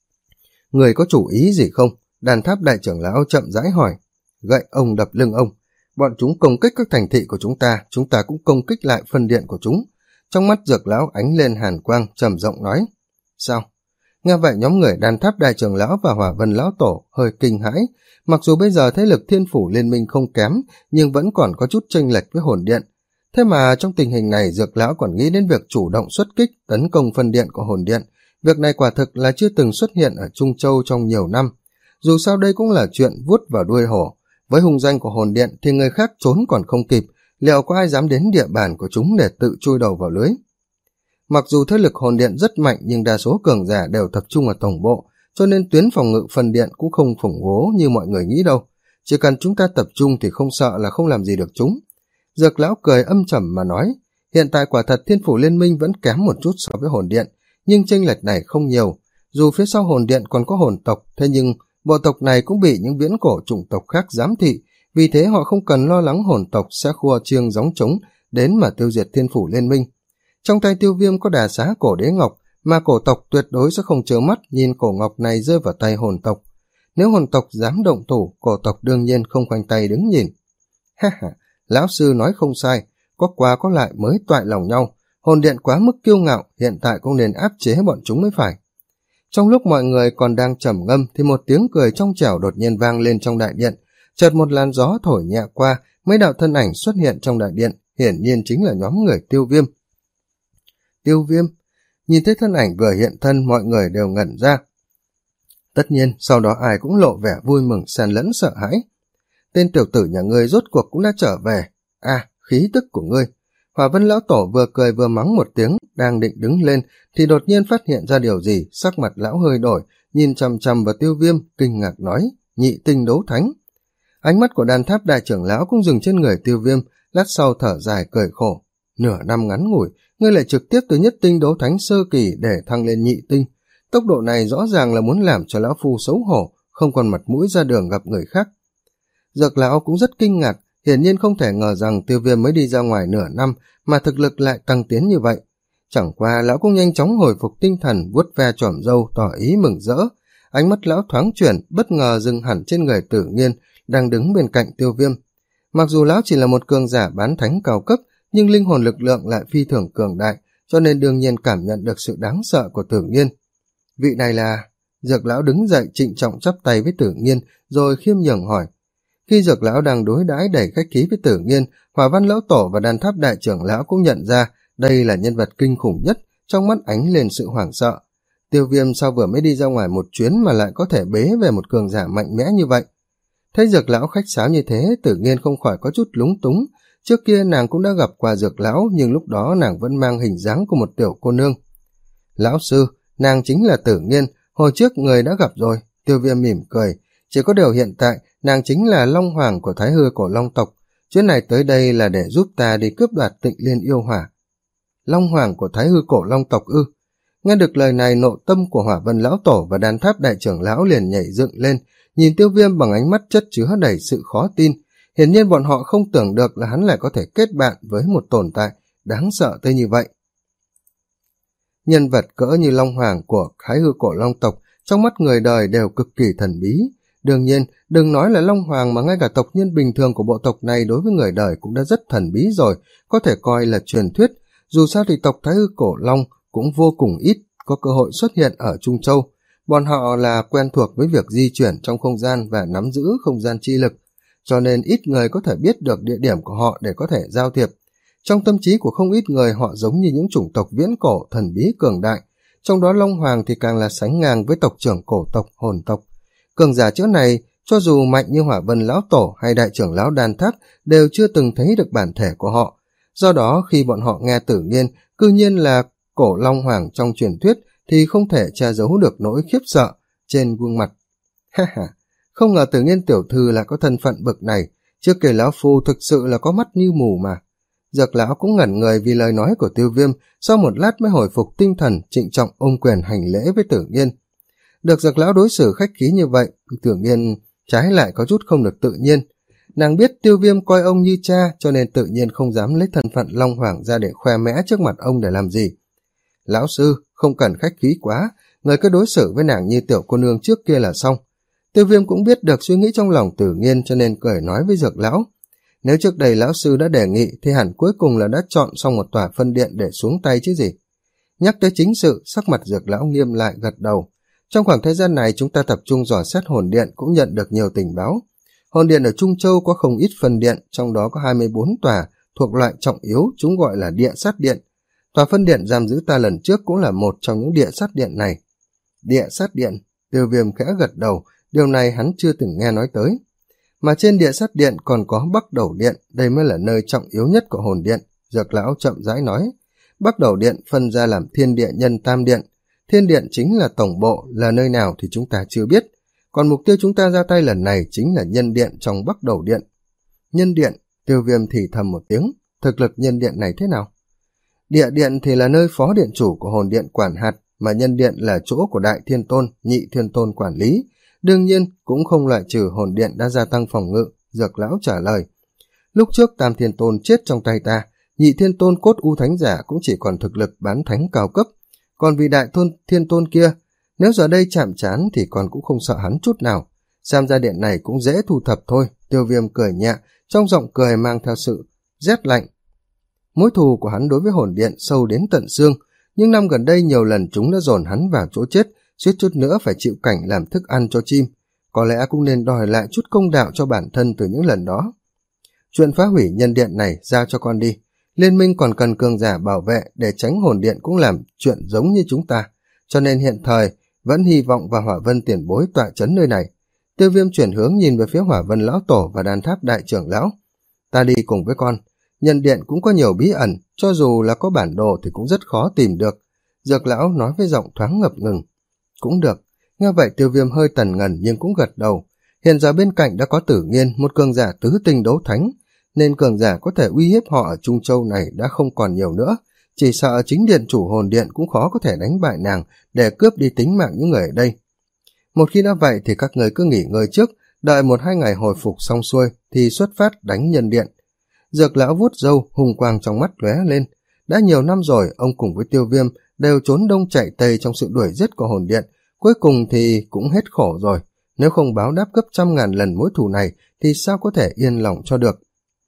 Người có chủ ý gì không? Đàn Tháp Đại Trưởng Lão chậm rãi hỏi. Gậy ông đập lưng ông. Bọn chúng công kích các thành thị của chúng ta, chúng ta cũng công kích lại phân điện của chúng. Trong mắt Dược Lão ánh lên hàn quang, trầm giọng nói. Sao? Nghe vậy nhóm người Đàn Tháp Đại Trưởng Lão và Hỏa Vân Lão Tổ hơi kinh hãi. Mặc dù bây giờ thế lực thiên phủ liên minh không kém, nhưng vẫn còn có chút chênh lệch với hồn điện. Thế mà trong tình hình này Dược Lão còn nghĩ đến việc chủ động xuất kích tấn công phân điện của hồn điện. Việc này quả thực là chưa từng xuất hiện ở Trung Châu trong nhiều năm. Dù sao đây cũng là chuyện vuốt vào đuôi hổ. Với hung danh của hồn điện thì người khác trốn còn không kịp, liệu có ai dám đến địa bàn của chúng để tự chui đầu vào lưới. Mặc dù thế lực hồn điện rất mạnh nhưng đa số cường giả đều tập trung ở tổng bộ, cho nên tuyến phòng ngự phân điện cũng không phủng gố như mọi người nghĩ đâu. Chỉ cần chúng ta tập trung thì không sợ là không làm gì được chúng. Dược Lão cười âm trầm mà nói, hiện tại quả thật thiên phủ liên minh vẫn kém một chút so với hồn điện, nhưng chênh lệch này không nhiều. Dù phía sau hồn điện còn có hồn tộc, thế nhưng bộ tộc này cũng bị những viễn cổ chủng tộc khác giám thị, vì thế họ không cần lo lắng hồn tộc sẽ khua chiêng gióng trống đến mà tiêu diệt thiên phủ liên minh. Trong tay Tiêu Viêm có đà xá cổ đế ngọc, mà cổ tộc tuyệt đối sẽ không trơ mắt nhìn cổ ngọc này rơi vào tay hồn tộc. Nếu hồn tộc dám động thủ, cổ tộc đương nhiên không khoanh tay đứng nhìn. Ha ha, lão sư nói không sai, có qua có lại mới toại lòng nhau. Hồn điện quá mức kiêu ngạo, hiện tại cũng nên áp chế bọn chúng mới phải. Trong lúc mọi người còn đang trầm ngâm thì một tiếng cười trong trẻo đột nhiên vang lên trong đại điện. Chợt một làn gió thổi nhẹ qua, mấy đạo thân ảnh xuất hiện trong đại điện, hiển nhiên chính là nhóm người Tiêu Viêm. Tiêu Viêm? Nhìn thấy thân ảnh vừa hiện thân, mọi người đều ngẩn ra. Tất nhiên, sau đó ai cũng lộ vẻ vui mừng xen lẫn sợ hãi. Tên tiểu tử nhà ngươi rốt cuộc cũng đã trở về. À, khí tức của ngươi. Hỏa Vân Lão Tổ vừa cười vừa mắng một tiếng, đang định đứng lên, thì đột nhiên phát hiện ra điều gì, sắc mặt lão hơi đổi, nhìn chằm chằm vào Tiêu Viêm, kinh ngạc nói, nhị tinh đấu thánh. Ánh mắt của Đan Tháp Đại Trưởng Lão cũng dừng trên người Tiêu Viêm, lát sau thở dài cười khổ. Nửa năm ngắn ngủi, ngươi lại trực tiếp từ nhất tinh đấu thánh sơ kỳ để thăng lên nhị tinh. Tốc độ này rõ ràng là muốn làm cho lão phu xấu hổ, không còn mặt mũi ra đường gặp người khác. Dược Lão cũng rất kinh ngạc, hiển nhiên không thể ngờ rằng Tiêu Viêm mới đi ra ngoài nửa năm mà thực lực lại tăng tiến như vậy. Chẳng qua lão cũng nhanh chóng hồi phục tinh thần, vuốt ve chòm râu tỏ ý mừng rỡ. Ánh mắt lão thoáng chuyển, bất ngờ dừng hẳn trên người Tử Nghiên đang đứng bên cạnh Tiêu Viêm. Mặc dù lão chỉ là một cường giả bán thánh cao cấp, nhưng linh hồn lực lượng lại phi thường cường đại, cho nên đương nhiên cảm nhận được sự đáng sợ của Tử Nghiên. Vị này là... Dược lão đứng dậy trịnh trọng chắp tay với Tử Nghiên, rồi khiêm nhường hỏi. Khi Dược lão đang đối đãi đầy khách khí với Tử Nghiên, Hỏa Văn lão tổ và Đan Tháp đại trưởng lão cũng nhận ra đây là nhân vật kinh khủng nhất, trong mắt ánh lên sự hoảng sợ. Tiêu Viêm sao vừa mới đi ra ngoài một chuyến mà lại có thể bế về một cường giả mạnh mẽ như vậy? Thấy Dược lão khách sáo như thế, Tử Nghiên không khỏi có chút lúng túng. Trước kia nàng cũng đã gặp qua Dược lão, nhưng lúc đó nàng vẫn mang hình dáng của một tiểu cô nương. Lão sư, nàng chính là Tử Nghiên, hồi trước người đã gặp rồi. Tiêu Viêm mỉm cười, chỉ có điều hiện tại nàng chính là Long Hoàng của Thái Hư cổ Long tộc. Chuyến này tới đây là để giúp ta đi cướp đoạt Tịnh Liên yêu hỏa. Long Hoàng của Thái Hư cổ Long tộc ư? Nghe được lời này, nội tâm của Hỏa Vân lão tổ và Đan Tháp đại trưởng lão liền nhảy dựng lên, nhìn Tiêu Viêm bằng ánh mắt chất chứa đầy sự khó tin. Hiển nhiên bọn họ không tưởng được là hắn lại có thể kết bạn với một tồn tại đáng sợ tới như vậy. Nhân vật cỡ như Long Hoàng của Thái Hư cổ Long tộc trong mắt người đời đều cực kỳ thần bí. Đương nhiên, đừng nói là Long Hoàng mà ngay cả tộc nhân bình thường của bộ tộc này đối với người đời cũng đã rất thần bí rồi, có thể coi là truyền thuyết. Dù sao thì tộc Thái Hư cổ Long cũng vô cùng ít có cơ hội xuất hiện ở Trung Châu. Bọn họ là quen thuộc với việc di chuyển trong không gian và nắm giữ không gian chi lực, cho nên ít người có thể biết được địa điểm của họ để có thể giao thiệp. Trong tâm trí của không ít người, họ giống như những chủng tộc viễn cổ thần bí cường đại, trong đó Long Hoàng thì càng là sánh ngang với tộc trưởng cổ tộc hồn tộc. Cường giả chỗ này, cho dù mạnh như Hỏa Vân lão tổ hay đại trưởng lão Đan Tháp, đều chưa từng thấy được bản thể của họ. Do đó khi bọn họ nghe Tử Nghiên cư nhiên là cổ Long Hoàng trong truyền thuyết thì không thể che giấu được nỗi khiếp sợ trên gương mặt. Ha ha, không ngờ Tử Nghiên tiểu thư lại có thân phận bậc này, trước kia lão phu thực sự là có mắt như mù mà. Dược lão cũng ngẩn người vì lời nói của Tiêu Viêm, sau một lát mới hồi phục tinh thần, trịnh trọng ôm quyền hành lễ với Tử Nghiên. Được Dược lão đối xử khách khí như vậy, Tử Nghiên trái lại có chút không được tự nhiên. Nàng biết Tiêu Viêm coi ông như cha, cho nên tự nhiên không dám lấy thân phận Long Hoàng ra để khoe mẽ trước mặt ông để làm gì. Lão sư, không cần khách khí quá, người cứ đối xử với nàng như tiểu cô nương trước kia là xong. Tiêu Viêm cũng biết được suy nghĩ trong lòng Tử Nghiên, cho nên cười nói với Dược lão. Nếu trước đây lão sư đã đề nghị thì hẳn cuối cùng là đã chọn xong một tòa phân điện để xuống tay chứ gì. Nhắc tới chính sự, sắc mặt Dược lão nghiêm lại gật đầu. Trong khoảng thời gian này chúng ta tập trung dò xét hồn điện, cũng nhận được nhiều tình báo. Hồn điện ở Trung Châu có không ít phân điện, trong đó có hai mươi bốn tòa thuộc loại trọng yếu, chúng gọi là địa sát điện. Tòa phân điện giam giữ ta lần trước cũng là một trong những địa sát điện này. Địa sát điện, Tiêu Viêm khẽ gật đầu, điều này hắn chưa từng nghe nói tới. Mà trên địa sát điện còn có Bắc Đầu điện, đây mới là nơi trọng yếu nhất của hồn điện. Dược lão chậm rãi nói. Bắc Đầu điện phân ra làm thiên địa nhân tam điện. Thiên điện chính là tổng bộ, là nơi nào thì chúng ta chưa biết. Còn mục tiêu chúng ta ra tay lần này chính là nhân điện trong Bắc Đầu điện. Nhân điện, Tiêu Viêm thì thầm một tiếng, thực lực nhân điện này thế nào? Địa điện thì là nơi phó điện chủ của hồn điện quản hạt, mà nhân điện là chỗ của đại thiên tôn, nhị thiên tôn quản lý. Đương nhiên cũng không loại trừ hồn điện đã gia tăng phòng ngự. Dược lão trả lời. Lúc trước tam thiên tôn chết trong tay ta, nhị thiên tôn cốt u thánh giả cũng chỉ còn thực lực bán thánh cao cấp. Còn vì đại tôn thiên tôn kia, nếu giờ đây chạm trán thì còn cũng không sợ hắn chút nào. Xem ra điện này cũng dễ thu thập thôi. Tiêu Viêm cười nhẹ, trong giọng cười mang theo sự rét lạnh. Mối thù của hắn đối với hồn điện sâu đến tận xương, nhưng năm gần đây nhiều lần chúng đã dồn hắn vào chỗ chết, suýt chút nữa phải chịu cảnh làm thức ăn cho chim. Có lẽ cũng nên đòi lại chút công đạo cho bản thân từ những lần đó. Chuyện phá hủy nhân điện này giao cho con đi. Liên minh còn cần cường giả bảo vệ, để tránh hồn điện cũng làm chuyện giống như chúng ta. Cho nên hiện thời vẫn hy vọng vào Hỏa Vân tiền bối tọa trấn nơi này. Tiêu Viêm chuyển hướng nhìn về phía Hỏa Vân lão tổ và Đan Tháp đại trưởng lão. Ta đi cùng với con. Nhân điện cũng có nhiều bí ẩn, cho dù là có bản đồ thì cũng rất khó tìm được. Dược lão nói với giọng thoáng ngập ngừng. Cũng được. Nghe vậy Tiêu Viêm hơi tần ngần nhưng cũng gật đầu. Hiện giờ bên cạnh đã có Tử Nghiên, một cường giả tứ tinh đấu thánh, nên cường giả có thể uy hiếp họ ở Trung Châu này đã không còn nhiều nữa. Chỉ sợ chính điện chủ hồn điện cũng khó có thể đánh bại nàng để cướp đi tính mạng những người ở đây. Một khi đã vậy thì các người cứ nghỉ ngơi trước, đợi một hai ngày hồi phục xong xuôi thì xuất phát đánh nhân điện. Dược lão vuốt râu, hùng quang trong mắt lóe lên. Đã nhiều năm rồi, ông cùng với Tiêu Viêm đều trốn đông chạy tây trong sự đuổi giết của hồn điện, cuối cùng thì cũng hết khổ rồi. Nếu không báo đáp gấp trăm ngàn lần mối thù này thì sao có thể yên lòng cho được.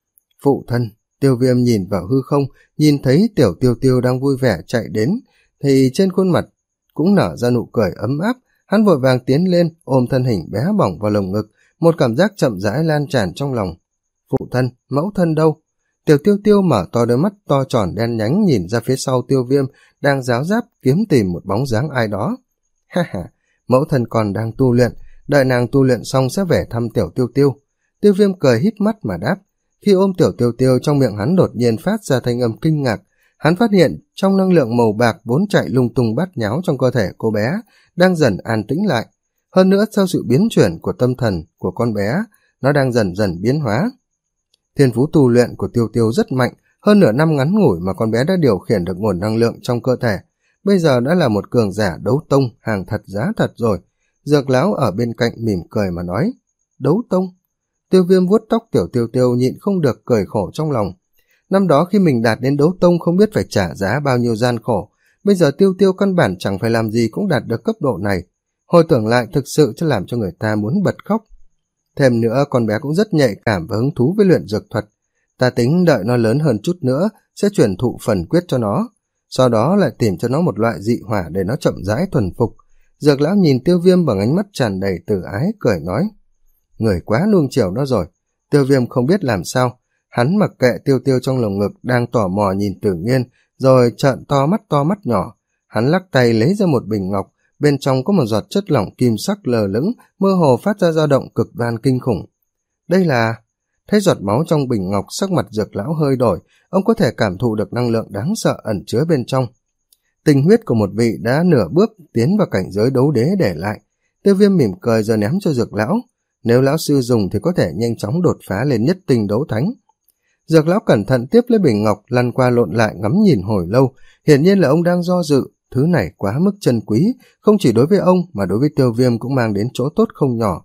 Phụ thân, Tiêu Viêm nhìn vào hư không, nhìn thấy Tiểu Tiêu Tiêu đang vui vẻ chạy đến, thì trên khuôn mặt cũng nở ra nụ cười ấm áp. Hắn vội vàng tiến lên, ôm thân hình bé bỏng vào lồng ngực, một cảm giác chậm rãi lan tràn trong lòng. Phụ thân, mẫu thân đâu? Tiểu Tiêu Tiêu mở to đôi mắt to tròn đen nhánh nhìn ra phía sau Tiêu Viêm, đang ráo ráp kiếm tìm một bóng dáng ai đó. Ha ha, mẫu thân còn đang tu luyện, đợi nàng tu luyện xong sẽ về thăm Tiểu Tiêu Tiêu. Tiêu Viêm cười híp mắt mà đáp. Khi ôm Tiểu Tiêu Tiêu, trong miệng hắn đột nhiên phát ra thanh âm kinh ngạc. Hắn phát hiện trong năng lượng màu bạc vốn chạy lung tung bát nháo trong cơ thể cô bé đang dần an tĩnh lại. Hơn nữa, sau sự biến chuyển của tâm thần của con bé, nó đang dần dần biến hóa. Thiên phú tu luyện của Tiêu Tiêu rất mạnh, hơn nửa năm ngắn ngủi mà con bé đã điều khiển được nguồn năng lượng trong cơ thể. Bây giờ đã là một cường giả đấu tông, hàng thật giá thật rồi. Dược lão ở bên cạnh mỉm cười mà nói, đấu tông? Tiêu Viêm vuốt tóc Tiểu Tiêu Tiêu nhịn không được cười khổ trong lòng. Năm đó khi mình đạt đến đấu tông không biết phải trả giá bao nhiêu gian khổ, bây giờ Tiêu Tiêu căn bản chẳng phải làm gì cũng đạt được cấp độ này. Hồi tưởng lại thực sự cho làm cho người ta muốn bật khóc. Thêm nữa, con bé cũng rất nhạy cảm và hứng thú với luyện dược thuật. Ta tính đợi nó lớn hơn chút nữa, sẽ chuyển thụ phần quyết cho nó. Sau đó lại tìm cho nó một loại dị hỏa để nó chậm rãi thuần phục. Dược lão nhìn Tiêu Viêm bằng ánh mắt tràn đầy từ ái, cười nói. Người quá nuông chiều nó rồi. Tiêu Viêm không biết làm sao. Hắn mặc kệ Tiêu Tiêu trong lồng ngực đang tò mò nhìn Tử Nghiên, rồi trợn to mắt to mắt nhỏ. Hắn lắc tay lấy ra một bình ngọc, bên trong có một giọt chất lỏng kim sắc lờ lững, mơ hồ phát ra dao động cực đoan kinh khủng. Đây là... Thấy giọt máu trong bình ngọc, sắc mặt Dược lão hơi đổi, ông có thể cảm thụ được năng lượng đáng sợ ẩn chứa bên trong. Tình huyết của một vị đã nửa bước tiến vào cảnh giới đấu đế để lại. Tiêu Viêm mỉm cười rồi ném cho Dược lão. Nếu lão sư dùng thì có thể nhanh chóng đột phá lên nhất tinh đấu thánh. Dược lão cẩn thận tiếp lấy bình ngọc, lăn qua lộn lại ngắm nhìn hồi lâu. Hiển nhiên là ông đang do dự. Thứ này quá mức chân quý, không chỉ đối với ông mà đối với Tiêu Viêm cũng mang đến chỗ tốt không nhỏ.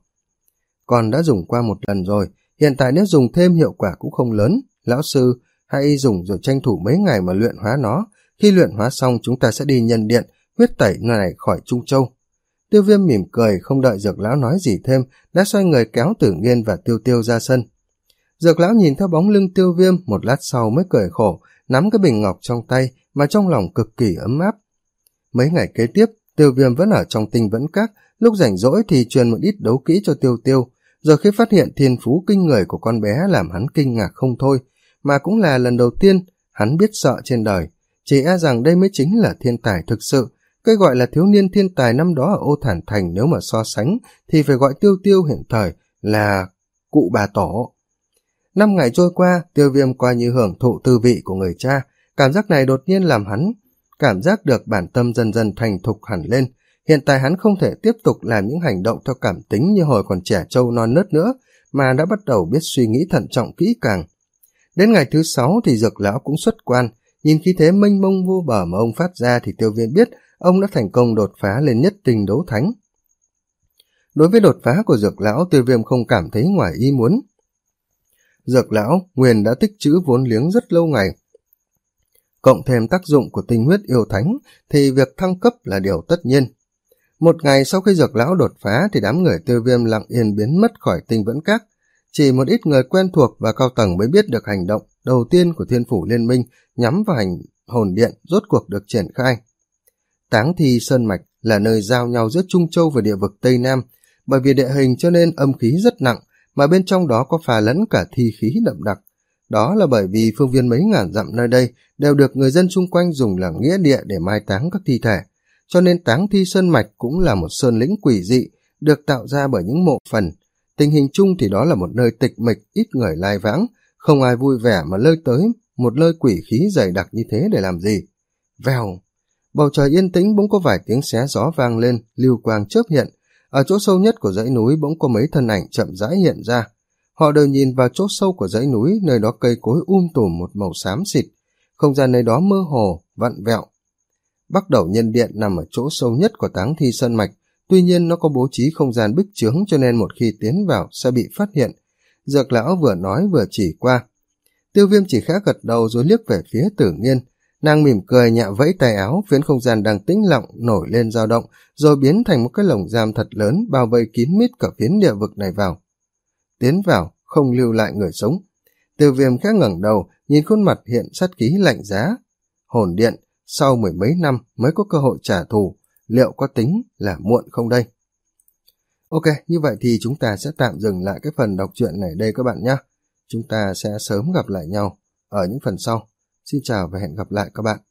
Con đã dùng qua một lần rồi, hiện tại nếu dùng thêm hiệu quả cũng không lớn. Lão sư, hãy dùng rồi tranh thủ mấy ngày mà luyện hóa nó. Khi luyện hóa xong chúng ta sẽ đi nhân điện, huyết tẩy nơi này khỏi Trung Châu. Tiêu Viêm mỉm cười, không đợi Dược lão nói gì thêm, đã xoay người kéo Tử Nghiên và Tiêu Tiêu ra sân. Dược lão nhìn theo bóng lưng Tiêu Viêm, một lát sau mới cười khổ, nắm cái bình ngọc trong tay mà trong lòng cực kỳ ấm áp. Mấy ngày kế tiếp, Tiêu Viêm vẫn ở trong Tinh Vẫn Các, lúc rảnh rỗi thì truyền một ít đấu kỹ cho Tiêu Tiêu, rồi khi phát hiện thiên phú kinh người của con bé làm hắn kinh ngạc không thôi, mà cũng là lần đầu tiên hắn biết sợ trên đời, chỉ e rằng đây mới chính là thiên tài thực sự. Cái gọi là thiếu niên thiên tài năm đó ở Ô Thản Thành nếu mà so sánh thì phải gọi Tiêu Tiêu hiện thời là cụ bà tổ. Năm ngày trôi qua, Tiêu Viêm coi như hưởng thụ tư vị của người cha, cảm giác này đột nhiên làm hắn cảm giác được bản tâm dần dần thành thục hẳn lên. Hiện tại hắn không thể tiếp tục làm những hành động theo cảm tính như hồi còn trẻ trâu non nớt nữa, mà đã bắt đầu biết suy nghĩ thận trọng kỹ càng. Đến ngày thứ sáu thì Dược lão cũng xuất quan, nhìn khí thế mênh mông vô bờ mà ông phát ra thì Tiêu Viêm biết ông đã thành công đột phá lên nhất tinh đấu thánh. Đối với đột phá của Dược lão, Tiêu Viêm không cảm thấy ngoài ý muốn. Dược lão nguyên đã tích trữ vốn liếng rất lâu ngày, cộng thêm tác dụng của tinh huyết yêu thánh thì việc thăng cấp là điều tất nhiên. Một ngày sau khi Dược lão đột phá thì đám người Tiêu Viêm lặng yên biến mất khỏi Tinh Vẫn Các. Chỉ một ít người quen thuộc và cao tầng mới biết được hành động đầu tiên của Thiên Phủ Liên Minh nhắm vào hành hồn điện rốt cuộc được triển khai. Táng Thi Sơn Mạch là nơi giao nhau giữa Trung Châu và địa vực Tây Nam, bởi vì địa hình cho nên âm khí rất nặng, mà bên trong đó có pha lẫn cả thi khí đậm đặc. Đó là bởi vì phương viên mấy ngàn dặm nơi đây đều được người dân xung quanh dùng làm nghĩa địa để mai táng các thi thể, cho nên Táng Thi Sơn Mạch cũng là một sơn lĩnh quỷ dị, được tạo ra bởi những mộ phần. Tình hình chung thì đó là một nơi tịch mịch, ít người lai vãng, không ai vui vẻ mà lơi tới một nơi quỷ khí dày đặc như thế để làm gì. Vèo! Bầu trời yên tĩnh bỗng có vài tiếng xé gió vang lên, lưu quang chớp hiện. Ở chỗ sâu nhất của dãy núi bỗng có mấy thân ảnh chậm rãi hiện ra. Họ đều nhìn vào chỗ sâu của dãy núi, nơi đó cây cối um tùm một màu xám xịt, không gian nơi đó mơ hồ, vặn vẹo. Bắc Đầu Nhân Điện nằm ở chỗ sâu nhất của Táng Thi Sơn Mạch, tuy nhiên nó có bố trí không gian bích chướng cho nên một khi tiến vào sẽ bị phát hiện. Dược lão vừa nói vừa chỉ qua. Tiêu Viêm chỉ khẽ gật đầu rồi liếc về phía Tử Nghiên. Nàng mỉm cười nhẹ vẫy tay áo, phiến không gian đang tĩnh lặng nổi lên dao động, rồi biến thành một cái lồng giam thật lớn bao vây kín mít cả phiến địa vực này vào. Tiến vào, không lưu lại người sống. Tiêu Viêm khẽ ngẩng đầu, nhìn khuôn mặt hiện sát khí lạnh giá. Hồn điện, sau mười mấy năm mới có cơ hội trả thù, liệu có tính là muộn không đây? Ok, như vậy thì chúng ta sẽ tạm dừng lại cái phần đọc truyện này đây các bạn nhé. Chúng ta sẽ sớm gặp lại nhau ở những phần sau. Xin chào và hẹn gặp lại các bạn.